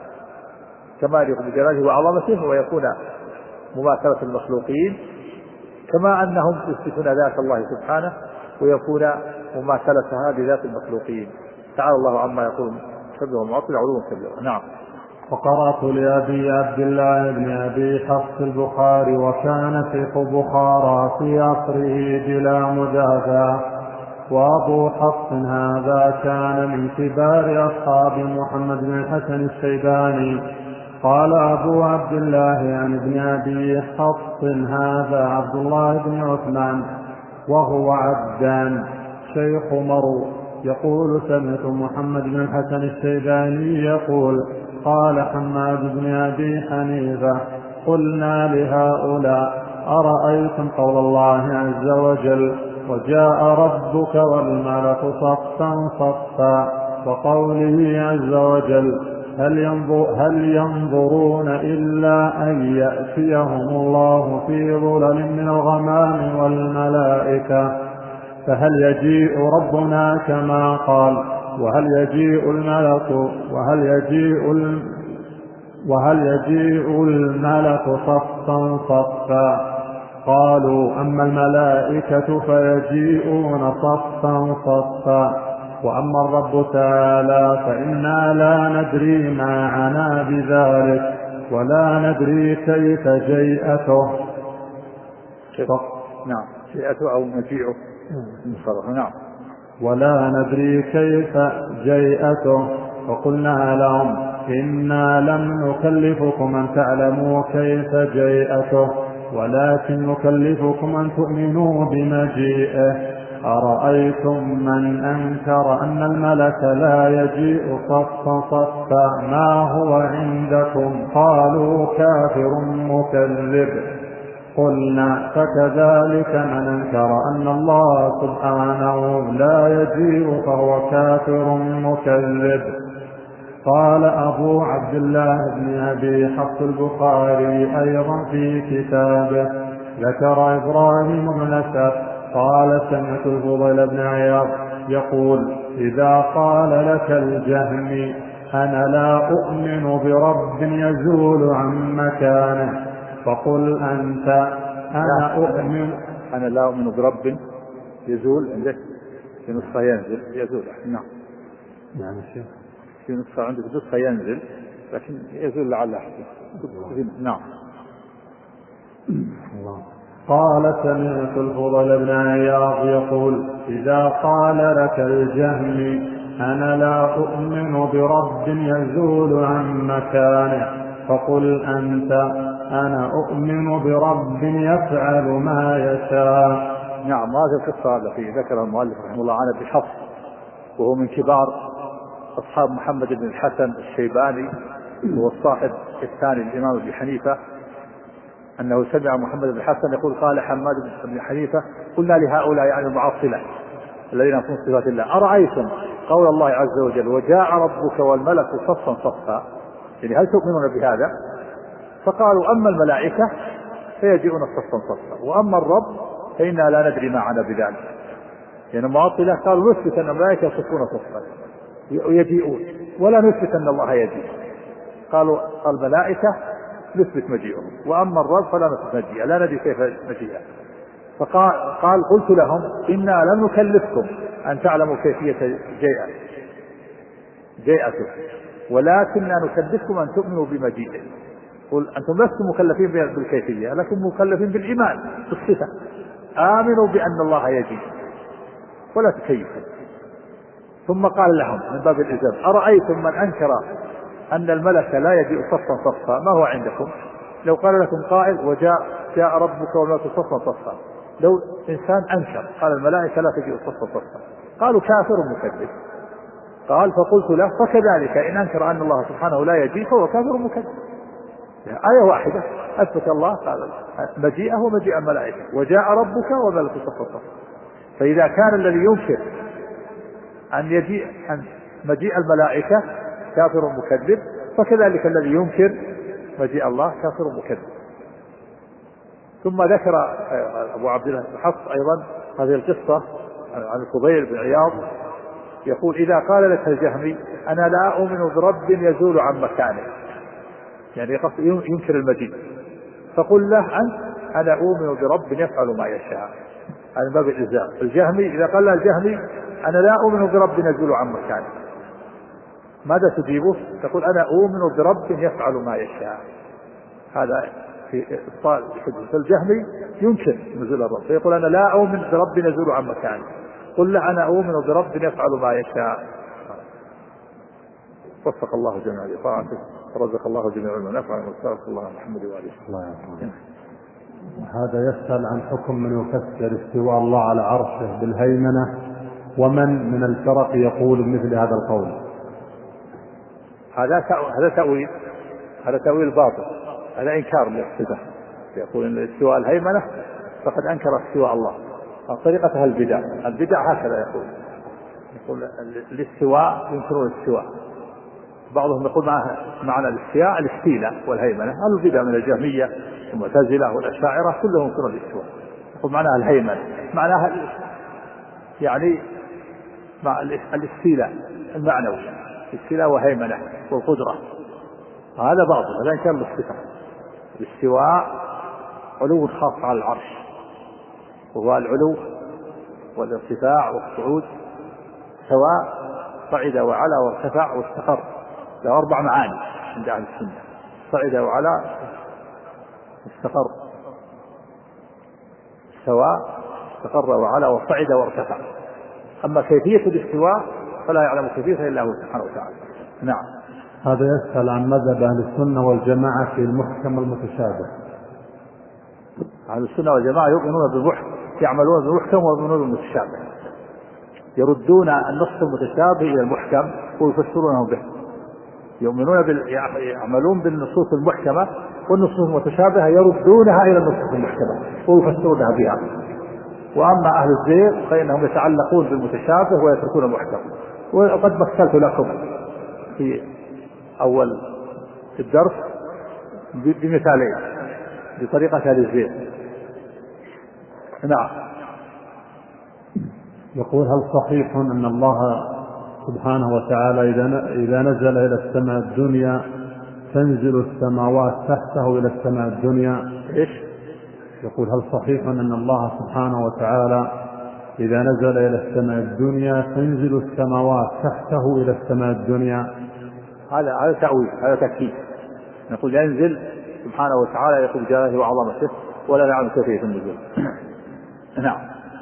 كما يليق بجلاله وعظمته ويكون مماثلة المخلوقين كما أنهم يثبتون ذات الله سبحانه ويكون مماثلتها لذات المخلوقين. تعالى الله عما يقول شبه المعطل علوا كبيرا. نعم. وقرأت لأبي عبد الله بن أبي حفص البخاري وكان شيخ بخارى في عصره بلا مدافع. وأبو حفص هذا كان من كبار أصحاب محمد بن الحسن الشيباني. قال أبو عبد الله عن ابن أبي حفص هذا عبد الله بن عثمان وهو عبدان شيخ مرو يقول سمعت محمد بن الحسن الشيباني يقول قال حماد بن أبي حنيفة قلنا لهؤلاء أرأيتم قول الله عز وجل وجاء ربك والملك صفا صفا وقوله عز وجل هل, ينظر هل ينظرون إلا أن يأتيهم الله في ظلل من الغمام والملائكة فهل يجيء ربنا كما قال وهل يجيء الملك وهل يجيء وهل يجيء الملك صفا صفا. قالوا أما الملائكة فيجيئون صفا صفا وأما الرب تعالى فإنا لا ندري ما عنا بذلك ولا ندري كيف جيئته. نعم جيئته أو مجيئه نعم ولا ندري كيف جيئته. وقلنا لهم إنا لم نكلفكم أن تعلموا كيف جيئته ولكن نكلفكم أن تؤمنوا بمجيئه. أرأيتم من أنكر أن الملك لا يجيء صفا صفا ما هو عندكم قالوا كافر مكذب. قلنا فكذلك من أنكر أن الله سبحانه لا يجيء فهو كافر مكذب. قال أبو عبد الله بن أبي حفص البخاري أيضا في كتابه ذكر إبراهيم بن أسد قال سمعت الفضيل بن عياض يقول إذا قال لك الجهمي أنا لا أؤمن برب يزول عن مكانه فقل أنت أنا أؤمن أنا لا أؤمن برب يزول عندك في نسخة ينزل يزول. نعم نعم الشيخ في نسخة عندك نسخة ينزل لكن يزول لعل أحد. نعم الله. قال سمعت الفضل بن عياض يقول إذا قال لك الجهمي أنا لا أؤمن برب يزول عن مكانه فقل أنت أنا أؤمن برب يفعل ما يشاء. نعم هذه القصة التي ذكرها المؤلف رحمه الله عن ابي حفص وهو من كبار أصحاب محمد بن الحسن الشيباني هو الصاحب الثاني الإمام أبي حنيفة أنه سمع محمد بن الحسن يقول قال حماد بن حنيفة قلنا لهؤلاء يعني المعطلة الذين ينفون صفات الله أرأيتم قول الله عز وجل وجاء ربك والملك صفا صفا يعني هل تؤمنون بهذا؟ فقالوا أما الملائكة فيجيئون صفا صفا وأما الرب فإنا لا ندري ما عنا بذلك. يعني المعطلة قالوا نثبت أن الملائكة يصفون صفا ويجيئون ولا نثبت أن الله يجيء. قالوا الملائكة نثبت مجيئهم وأما الرب فلا نثبت مجيئه لا ندري كيف مجيئه. فقال قال قلت لهم إنا لم نكلفكم أن تعلموا كيفية جيئة جيئته ولكننا نكلفكم أن تؤمنوا بمجيئه. قل أنتم لستم مكلفين بالكيفية لكن مكلفين بالإيمان بالصفة. آمنوا بأن الله يجيء ولا تكيفوا. ثم قال لهم من باب الإلزام أرأيتم من أنكر أن الملك لا يجيء صفا صفا ما هو عندكم؟ لو قال لكم قائل وجاء جاء ربك والملك صفا صفا لو إنسان أنكر قال الملائكة لا تجيء صفا صفا قالوا كافر مكذب. قال فقلت له فكذلك إن أنكر أن الله سبحانه لا يجيء فهو كافر مكذب. آية واحدة أثبت الله قال مجيئه ومجيء الملائكة وجاء ربك والملك صفا صفا. فإذا كان الذي ينكر أن يجيء أن مجيء الملائكة كافر مكذب فكذلك الذي ينكر مجيء الله كافر مكذب. ثم ذكر أبو عبد الله بن حفص أيضا هذه القصة عن الفضيل بن عياض يقول إذا قال لك الجهمي أنا لا أؤمن برب يزول عن مكانه يعني ينكر المجيء فقل له أنت أنا أؤمن برب يفعل ما يشاء. هذا باب الإلزام. الجهمي إذا قال له الجهمي أنا لا أؤمن برب يزول عن مكانه ماذا تجيبه؟ تقول أنا أؤمن برب يفعل ما يشاء. هذا في الجهمي ينكر نزول الرب، فيقول أنا لا أؤمن برب ينزل عن مكانه. قل لا، أنا أؤمن برب يفعل ما يشاء. وفق الله جميع لطاعته، ورزق الله جميع من نفع، واستغفر الله محمد وعليه. الله يرحمه. هذا يسأل عن حكم من يفسر استواء الله على عرشه بالهيمنة، ومن من الفرق يقول مثل هذا القول. هذا هذا تأويل، هذا تأويل باطل، هذا إنكار للصفة. يقول إن الاستواء الهيمنة فقد أنكر استواء الله. طريقتها البدع، البدع هكذا يقول يقول الاستواء ينكرون الاستواء. بعضهم يقول معنى الاستواء الاستيلاء والهيمنة. هذا البدع من الجهمية والمعتزلة والأشاعرة كلهم ينكرون الاستواء. يقول معناها الهيمنة، معناها يعني مع الاستيلاء المعنوي، الاستيلاء وهيمنة والقدرة. هذا باطل، هذا إنكار للصفة. الاستواء علو خاص على العرش، وهو العلو والارتفاع والصعود، سواء صعد وعلى وارتفع واستقر. له أربع معاني عند أهل السنة: صعد وعلى، استقر، سواء، استقر وعلى وصعد وارتفع. أما كيفية الاستواء فلا يعلم كيفيتها إلا هو سبحانه وتعالى. نعم. هذا يسأل عن مذهب أهل السنة والجماعة في المحكم والمتشابه. أهل السنة والجماعة يؤمنون بالمحكم، يعملون بالمحكم ويؤمنون بالمتشابه. يردون النص المتشابه إلى المحكم ويفسرونه به. يؤمنون بال... يعملون بالنصوص المحكمة، والنصوص المتشابهة يردونها إلى النصوص المحكمة ويفسرونها بها. وأما أهل الزيغ فإنهم يتعلقون بالمتشابه ويتركون المحكم. وقد مثلت لكم في أول الدرس بمثالين بطريقة أهل الزيغ. نعم. يقول هل صحيح أن الله سبحانه وتعالى إذا نزل إلى السماء الدنيا تنزل السماوات تحته إلى السماء الدنيا؟ إيش؟ يقول هل صحيح أن الله سبحانه وتعالى إذا نزل إلى السماء الدنيا تنزل السماوات تحته إلى السماء الدنيا؟ هذا هذا تأويل، هذا تكفير. نقول ينزل سبحانه وتعالى يقول جلاله وعظمته ولا نعلم كيفية النزول. نعم.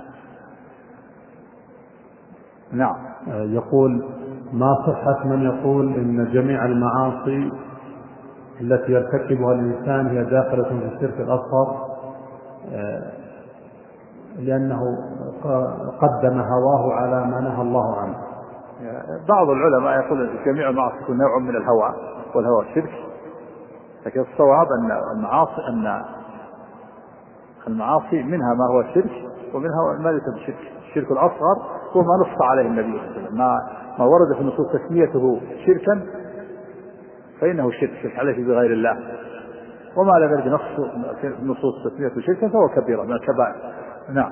نعم. يقول ما صحة من يقول إن جميع المعاصي التي يرتكبها الإنسان هي داخلة في الشرك الأصغر لأنه قدم هواه على ما نهى الله عنه؟ بعض العلماء يقول جميع المعاصي يكون نوع من الهوى، والهوى الشرك. لكن الصواب أن المعاصي أن المعاصي منها ما هو الشرك ومنها ما ليس بالشرك. الشرك الأصغر هو ما نص عليه النبي صلى الله عليه وسلم، ما ما ورد في النصوص تسميته شركا فإنه شرك، شرك عليه بغير الله. وما لم يرد نص في النصوص تسميته شركا فهو كبيرة من الكبائر. نعم.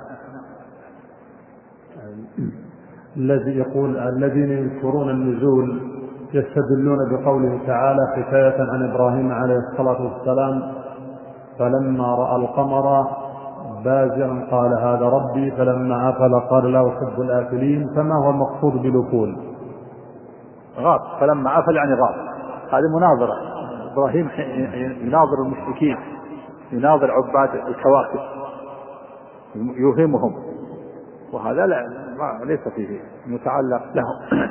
الذي يقول الذين ينكرون النزول يستدلون بقوله تعالى حكاية عن إبراهيم عليه الصلاة والسلام فلما رأى القمر بازغا قال هذا ربي فلما أفل قال لا أحب الآفلين. فما هو المقصود بالأفول؟ غاب، فلما أفل يعني غاب. هذه مناظرة. إبراهيم يناظر المشركين، يناظر عباد الكواكب، يوهمهم، وهذا لا ليس فيه متعلق لهم.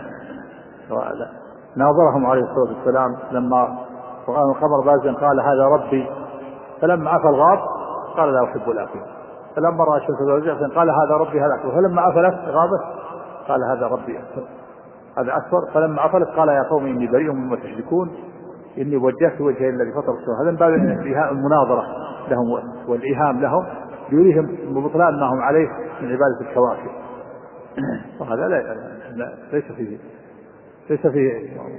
ناظرهم عليه الصلاة والسلام لما رأى القمر بازغا قال هذا ربي فلما أفل غاب قال لا أحب الآفلين. فلما رأى الشمس بازغة قال هذا ربي هذا أكبر. فلما أفلت غابت قال هذا ربي أكبر هذا أكبر. فلما أفلت قال يا قوم إني بريء مما تشركون إني وجهت وجهي الذي فطر السماوات. هذا من باب المناظرة لهم والإيهام لهم يريهم ببطلان ما هم عليه من عبادة الكواكب. وهذا لا ليس فيه ليس فيه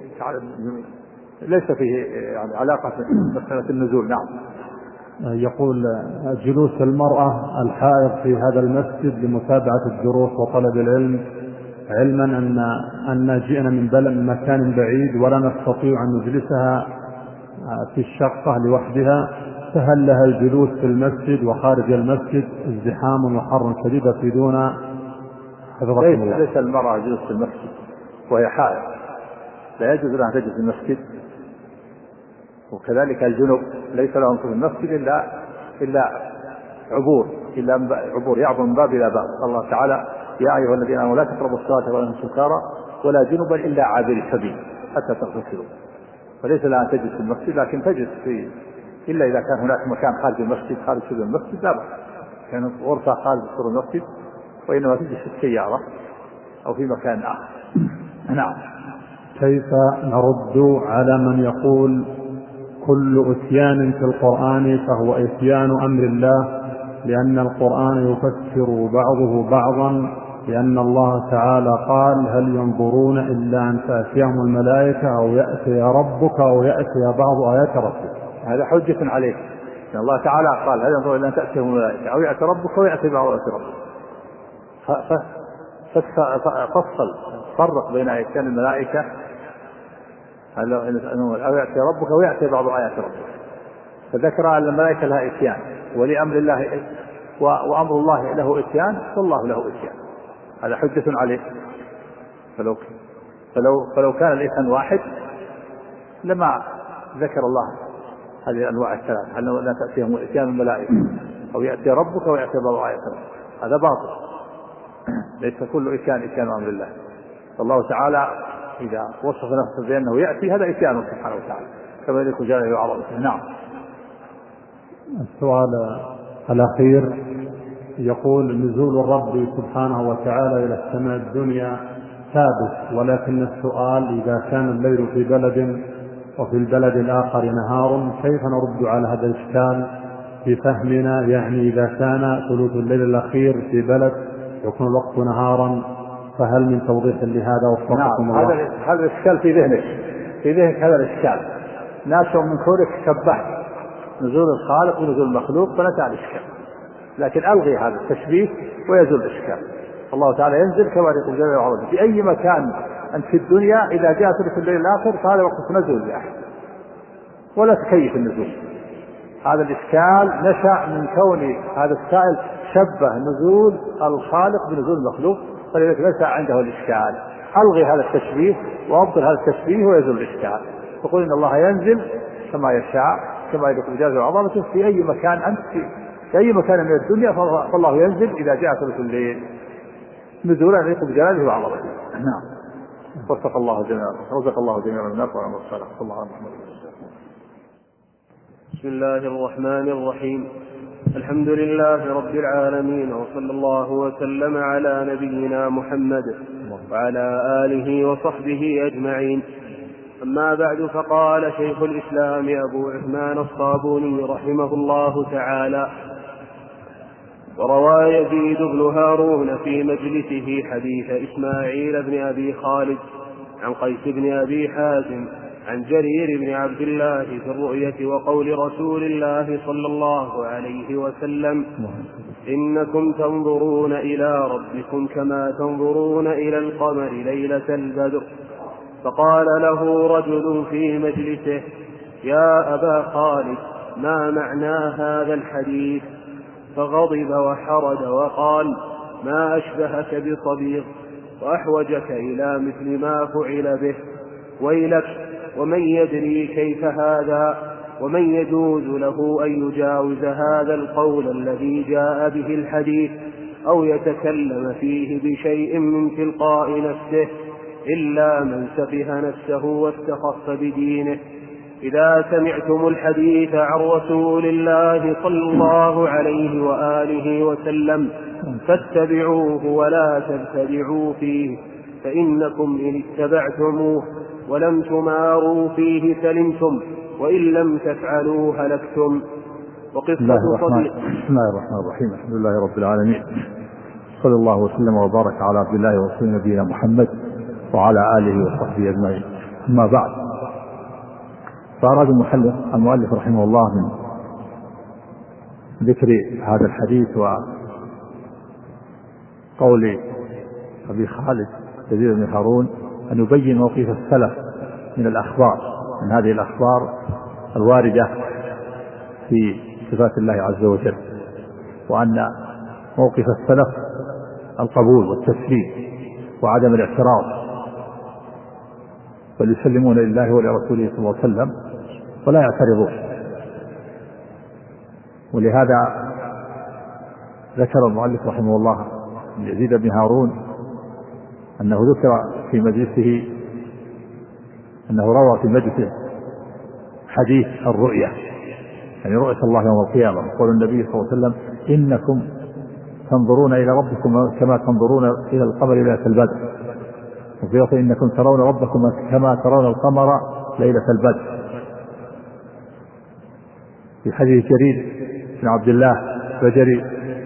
ليس فيه يعني علاقة بمسألة النزول. نعم. يقول جلوس المرأة الحائض في هذا المسجد لمتابعة الدروس وطلب العلم، علما أن أن جئنا من بلد من مكان بعيد ولا نستطيع أن نجلسها في الشقة لوحدها، فهل لها الجلوس في المسجد وخارج المسجد ازدحام وحر شديد يفيدون؟ ليس, ليس المرأة جلوس في المسجد وهي حائض، لا يجوز لها أن تجلس في المسجد. وكذلك الجنوب ليس لهم في المسجد إلا إلا عبور إلا عبور يعبر من باب إلى باب. الله تعالى يا أيها الذين آمنوا لا تقربوا الصلاة وأنتم سكارى ولا جنبا إلا عابري سبيل حتى تغتسلوا. فليس لها أن تجلس في المسجد، لكن تجلس في إلا إذا كان هناك مكان خارج المسجد خارج سور المسجد لا بأس، كانت غرفة خارج سور المسجد، وإنما تجلس في السيارة أو في مكان آخر. نعم. كيف نرد على من يقول كل إتيان في القرآن فهو إتيان أمر الله، لأن القرآن يفسر بعضه بعضا، لأن الله تعالى قال هل ينظرون إلا أن تأتيهم الملائكة أو يأتي ربك أو يأتي بعض آيات ربك. هذا حجة عليه، لأن الله تعالى قال هل ينظرون إلا أن تأتيهم الملائكة أو يأتي ربك أو يأتي بعض آيات ربك. فصل فرق بين إتيان الملائكة أو يأتي ربك أو يأتي بعض آيات ربك، فذكر أن الملائكة لها إتيان ولأمر الله وأمر الله له إتيان والله له إتيان، هذا حجة عليه. فلو فلو فلو كان الإتيان واحد لما ذكر الله هذه الأنواع الثلاث، هل لا تأتيهم إتيان الملائكة أو يأتي ربك أو يأتي بعض آيات ربك، هذا باطل. ليس كل إتيان إتيان أمر الله. فالله تعالى إذا وصف نفسه بأنه يأتي هذا إتيانه سبحانه وتعالى كما يليق جلاله وعظمته. نعم. السؤال الأخير يقول نزول الرب سبحانه وتعالى إلى السماء الدنيا ثابت، ولكن السؤال إذا كان الليل في بلد وفي البلد الآخر نهار كيف نرد على هذا الإشكال بفهمنا؟ يعني إذا كان ثلث الليل الأخير في بلد يكون الوقت نهارا، فهل من توضيح لهذا وفقكم نعم. الله؟ هذا هذا الإشكال في ذهنك في ذهنك هذا الإشكال ناشئ من كونك شبهت نزول الخالق ونزول المخلوق فنتع الإشكال، لكن ألغي هذا التشبيه ويزول الإشكال. الله تعالى ينزل كما يقول جل وعلا في أي مكان أنت في الدنيا، إذا جاء ثلث الليل الآخر فهذا وقت نزول لأحد ولا تكيف النزول. هذا الإشكال نشأ من كون هذا السائل شبه نزول الخالق بنزول المخلوق، فلذلك نشأ عنده الإشكال. ألغي هذا التشبيه وأبطل هذا التشبيه ويزول الإشكال، فقل إن الله ينزل كما يشاء كما يقول جل وعلا في أي مكان أنت في في أي مكان من الدنيا، فالله ينزل إذا جاء ثلث الليل نزولا يليق بجلاله وعظمته. نعم. وفق الله جميعا رزق الله جميعا من النفع والصلاة. صلى الله عليه وسلم. بسم الله الرحمن الرحيم. الحمد لله رب العالمين، وصلى الله وسلم على نبينا محمد وعلى آله وصحبه أجمعين. أما بعد، فقال شيخ الإسلام أبو عثمان الصابوني رحمه الله تعالى: وروى يزيد بن هارون في مجلسه حديث إسماعيل بن أبي خالد عن قيس بن أبي حازم عن جرير بن عبد الله في الرؤية وقول رسول الله صلى الله عليه وسلم: إنكم تنظرون إلى ربكم كما تنظرون إلى القمر ليلة البدر. فقال له رجل في مجلسه: يا أبا خالد، ما معنى هذا الحديث؟ فغضب وحرج وقال: ما أشبهك بصبيغ وأحوجك إلى مثل ما فعل به، ويلك، ومن يدري كيف هذا، ومن يجوز له أن يجاوز هذا القول الذي جاء به الحديث أو يتكلم فيه بشيء من تلقاء نفسه إلا من سفه نفسه واستخف بدينه. إذا سمعتم الحديث عن رسول الله صلى الله عليه وآله وسلم فاتبعوه ولا تبتدعوا فيه، فإنكم إن اتبعتموه ولم تماروا فيه سلمتم، وإن لم تفعلوا هلكتم. وقصة بسم الله الرحمن الرحيم. الحمد لله رب العالمين، صلى الله وسلم وبارك على عبد الله ورسول نبينا محمد وعلى آله وصحبه أجمعين. أما بعد، فأراد المؤلف رحمه الله من ذكر هذا الحديث وقول أبي خالد يزيد بن هارون أن يبين موقف السلف من الأخبار، من هذه الأخبار الواردة في صفات الله عز وجل، وأن موقف السلف القبول والتسليم وعدم الاعتراض بل يسلمون لله ولرسوله صلى الله عليه وسلم ولا يعترضون. ولهذا ذكر المؤلف رحمه الله يزيد بن هارون أنه ذكر في مجلسه أنه روى في مجلسه حديث الرؤية، يعني رؤية الله يوم القيامة. قول النبي صلى الله عليه وسلم: إنكم تنظرون إلى ربكم كما تنظرون إلى القمر ليلة البدر، وفي لفظ: إنكم ترون ربكم كما ترون القمر ليلة البدر. في حديث جرير بن عبد الله البجلي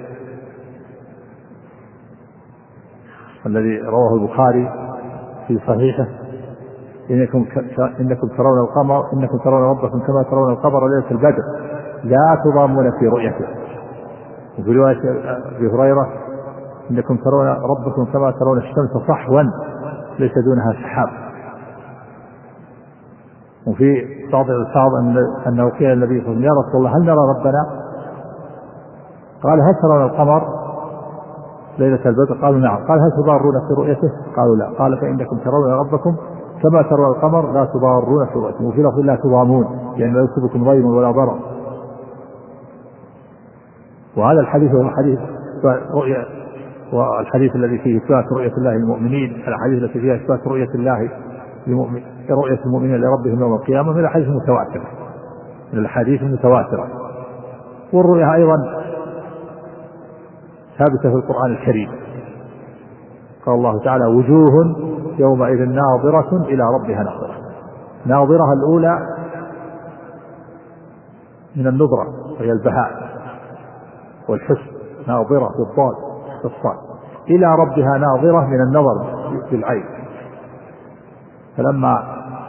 الذي رواه البخاري في صحيحه: إنكم إنكم ترون القمر إنكم ترون ربكم كما ترون القمر ليلة البدر لا تضامون في رؤيته. وفي رواية أبي هريرة: إنكم ترون ربكم كما ترون الشمس صحوا ليس دونها سحاب. وفي بعض الألفاظ أنه قيل النبي صلى الله عليه وسلم: يا رسول الله هل نرى ربنا؟ قال: هل ترون القمر ليلة البدر؟ قالوا: نعم. قال: هل تضارون في رؤيته؟ قالوا: لا. قال: فإنكم ترون ربكم كما ترون القمر لا تضارون في رؤيته. وفي لفظ: لا تضامون، يعني لا يصيبكم ضيم ولا ضرر. وهذا الحديث هو حديث رؤية، والحديث الذي فيه إثبات رؤية الله للمؤمنين، الحديث التي فيها إثبات رؤية الله للمؤمن رؤية المؤمنين لربهم يوم القيامة من الحديث المتواترة من الحديث المتواترة. والرؤية أيضا ثابتة في القرآن الكريم. قال الله تعالى: وجوه يومئذ ناظرة إلى ربها ناظرة. ناظرة الأولى من النظرة وهي البهاء والحسن، ناظرة بالضاد بالصاد، إلى ربها ناظرة من النظر بالعين. فلما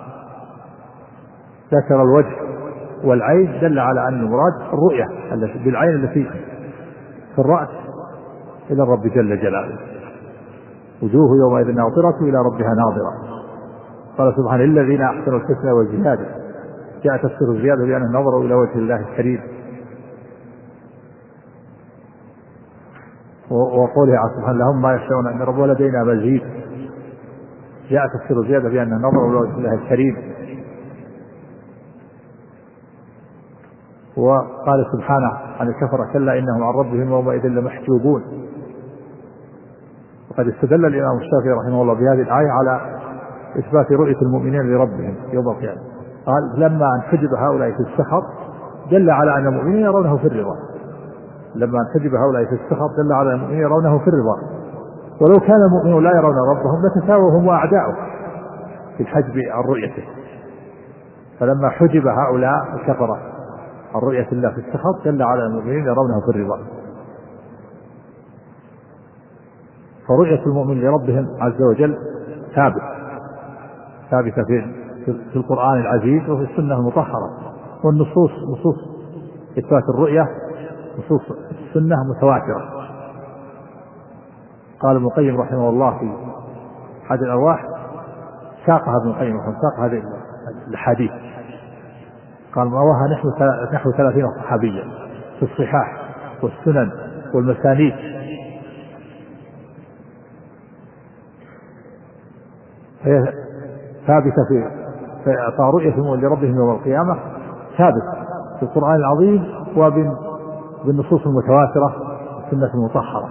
ذكر الوجه والعين دل على أن المراد الرؤية التي بالعين التي في الرأس إلى الرب جل جلاله. وجوه يومئذ ناظرة إلى ربها ناظرة. قال سبحانه: الذين أحسنوا الحسنى والزيادة. جاء تفسير الزيادة بأن نظروا إلى وجه الله الكريم. وقوله سبحانه: لهم ما يشاءون عند ربهم ولدينا مزيد. جاء تفسير الزيادة بأن نظروا إلى وجه الله الكريم. وقال سبحانه عن الكفرة: كلا إنهم عن ربهم يومئذ لمحجوبون. وقد استدل الإمام الشافعي رحمه الله بهذه الآية على إثبات رؤية المؤمنين لربهم يوم القيامة. قال: لما انحجب هؤلاء في السخط دل على أن المؤمنين يرونه في الرضا. لما انحجب هؤلاء في السخط دل على أن المؤمنين يرونه في الرضا. ولو كان المؤمنون لا يرون ربهم لتساووا هم وأعداؤه في الحجب عن رؤيته. فلما حجب هؤلاء الكفرة عن رؤية الله في السخط دل على أن المؤمنين يرونه في الرضا. فرؤية المؤمن لربهم عز وجل ثابت ثابتة في في القرآن العزيز وفي السنة المطهرة. والنصوص نصوص إثبات الرؤية نصوص السنة متواترة. قال ابن القيم رحمه الله في أحد الأرواح، ساقها ابن القيم ساق هذه الحديث، قال: رواها نحو نحو ثلاثين صحابيا في الصحاح والسنن والمسانيد. هي ثابتة في فرؤية لربهم يوم القيامة ثابت في القرآن العظيم وبالنصوص المتواترة والسنة المطهرة.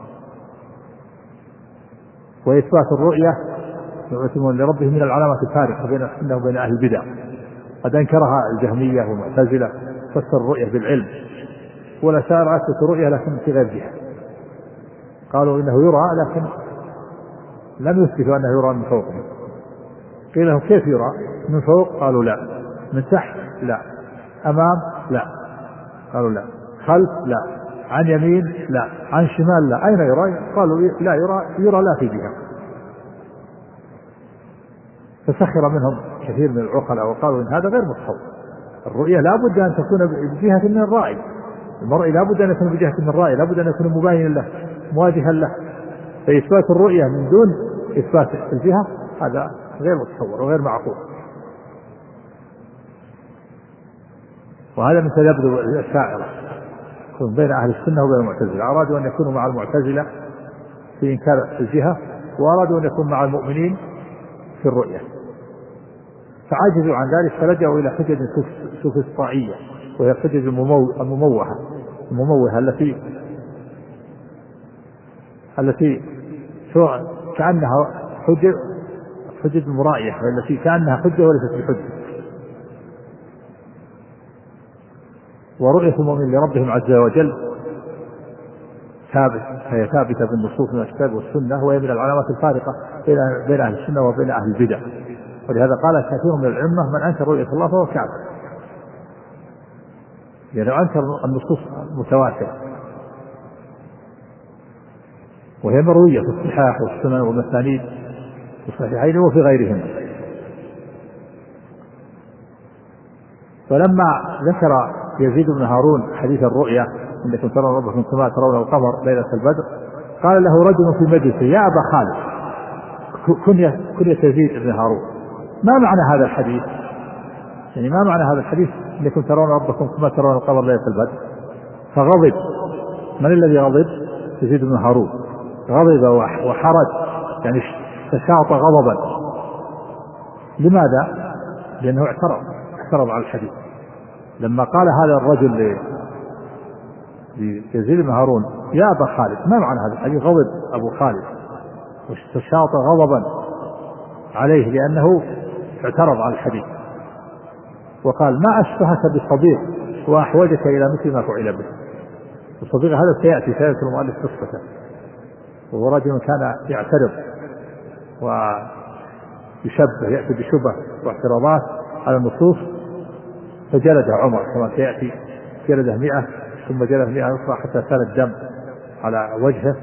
وإثبات الرؤية لربهم من العلامات الفارقة بين السنة وبين أهل البدع. قد أنكرها الجهمية والمعتزلة، فسر الرؤية بالعلم، والأشاعرة أثبتوا الرؤية لكن في غير جهة. قالوا إنه يرى لكن لم يثبتوا أنه يرى من فوقهم. قيل لهم: كيف يرى من فوق؟ قالوا: لا. من تحت؟ لا. أمام؟ لا. قالوا: لا. خلف؟ لا. عن يمين؟ لا. عن شمال؟ لا. أين يرى؟ قالوا: لا يرى يرى لا في جهة. فسخر منهم كثير من العقلاء وقالوا إن هذا غير متصور. الرؤية لا بد أن تكون بجهة من الرأي. المرء لا بد أن يكون بجهة من الرأي، لا بد أن يكون مباينا له مواجها له. فإثبات الرؤية من دون إثبات الجهة هذا غير متصور وغير معقول. وهذا من تذبذب الأشاعرة بين أهل السنة وبين المعتزلة. أرادوا أن يكونوا مع المعتزلة في إنكار الجهة، وأرادوا أن يكونوا مع المؤمنين في الرؤية. فعجزوا عن ذلك فلجأوا إلى حجج سوفسطائية، وهي الحجج المموهة المموهة التي التي كأنها حجج حجج مرائية، التي كأنها حجة وليست بحجة. ورؤية المؤمن لربهم عز وجل ثابت، هي ثابتة بالنصوص من الكتاب والسنة، وهي من العلامات الفارقة بين أهل السنة وبين أهل البدع. ولهذا قال كثير من العلمة من أنكر رؤية الله فهو كافر، يعني أنكر النصوص المتواترة، وهي مروية في الصحاح والسنن والمسانيد في الصحيحين وفي غيرهم. فلما ذكر يزيد بن هارون حديث الرؤيا إنكم ترون ربكم كما ترون القمر ليلة البدر، قال له رجل في مجلسه يا أبا خالد، كنية كنية يزيد بن هارون، ما معنى هذا الحديث؟ يعني ما معنى هذا الحديث إنكم ترون ربكم كما ترون القمر ليلة البدر؟ فغضب. من الذي غضب؟ يزيد بن هارون غضب وحرج، يعني تشاط غضبا. لماذا؟ لأنه اعترض اعترض على الحديث. لما قال هذا الرجل ليزيد بن هارون يا أبا خالد، ما معنى هذا الحديث؟ غضب أبو خالد واستشاط غضبا عليه لأنه اعترض على الحديث، وقال ما أشبهك بالصديق وأحوجك إلى مثل ما فعل به. الصديق هذا سيأتي سيأتي المؤلف قصته، وهو رجل كان يعترض ويشبه، يأتي بشبه واعتراضات على النصوص، فجلد عمر كما سيأتي، جلده مئة ثم جلد مئة أخرى حتى سال الدم على وجهه،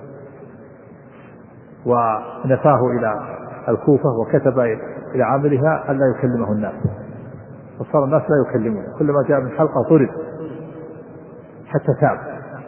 ونفاه إلى الكوفة وكتب إلى عاملها ألا يكلمه الناس، فصار الناس لا يكلمونه، كلما جاء من حلقة طرد حتى تاب،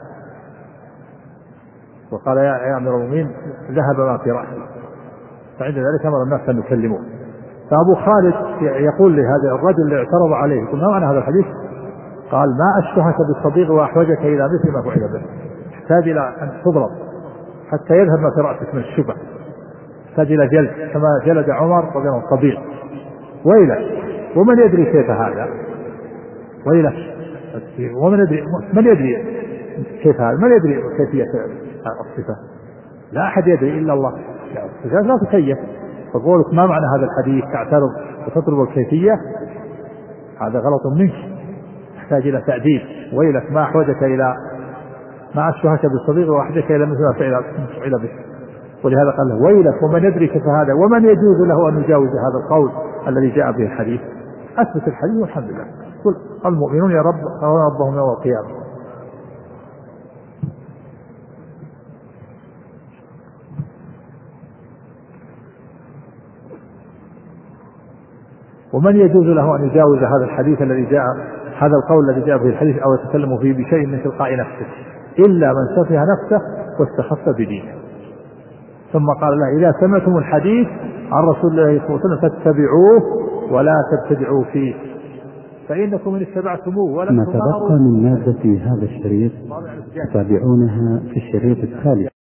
وقال يا أمير المؤمنين ذهب ما في رأسي، فعند ذلك أمر الناس أن يكلموه. فأبو خالد يقول لهذا الرجل اللي اعترض عليه يقول ما معنى هذا الحديث؟ قال ما أشبهك بالصديق وأحوجك إلى مثل ما فعل به، تحتاج إلى أن تضرب حتى يذهب ما في رأسك من الشبه، تحتاج إلى جلد كما جلد عمر رضي الله عنه الصديق. ويلك ومن يدري كيف هذا؟ ويلك ومن يدري من يدري كيف هذا؟ من يدري كيفية الصفة؟ لا أحد يدري إلا الله، الصفات لا تكيف. فقولك ما معنى هذا الحديث تعترض وتطلب الكيفية، هذا غلط منك، تحتاج إلى تأديب. ويلك ما أحوجك إلى ما أشبهك بالصديق وأحوجك إلى مثل ما فعل به. ولهذا قال له ويلك ومن يدري كيف هذا ومن يجوز له أن يجاوز هذا القول الذي جاء به الحديث. أثبت الحديث والحمد لله. قل المؤمنون يا رب ربهم يوم القيامة. ومن يجوز له أن يجاوز هذا الحديث الذي جاء هذا القول الذي جاء به الحديث أو يتكلم فيه بشيء من تلقاء نفسه إلا من سفه نفسه واستخف بدينه. ثم قال له إذا سمعتم الحديث عن رسول الله صلى الله عليه وسلم فاتبعوه ولا تبتدعوا فيه فإنكم إن اتبعتموه ولم ما تبقى من مادة هذا الشريط تتابعونها في الشريط التالي.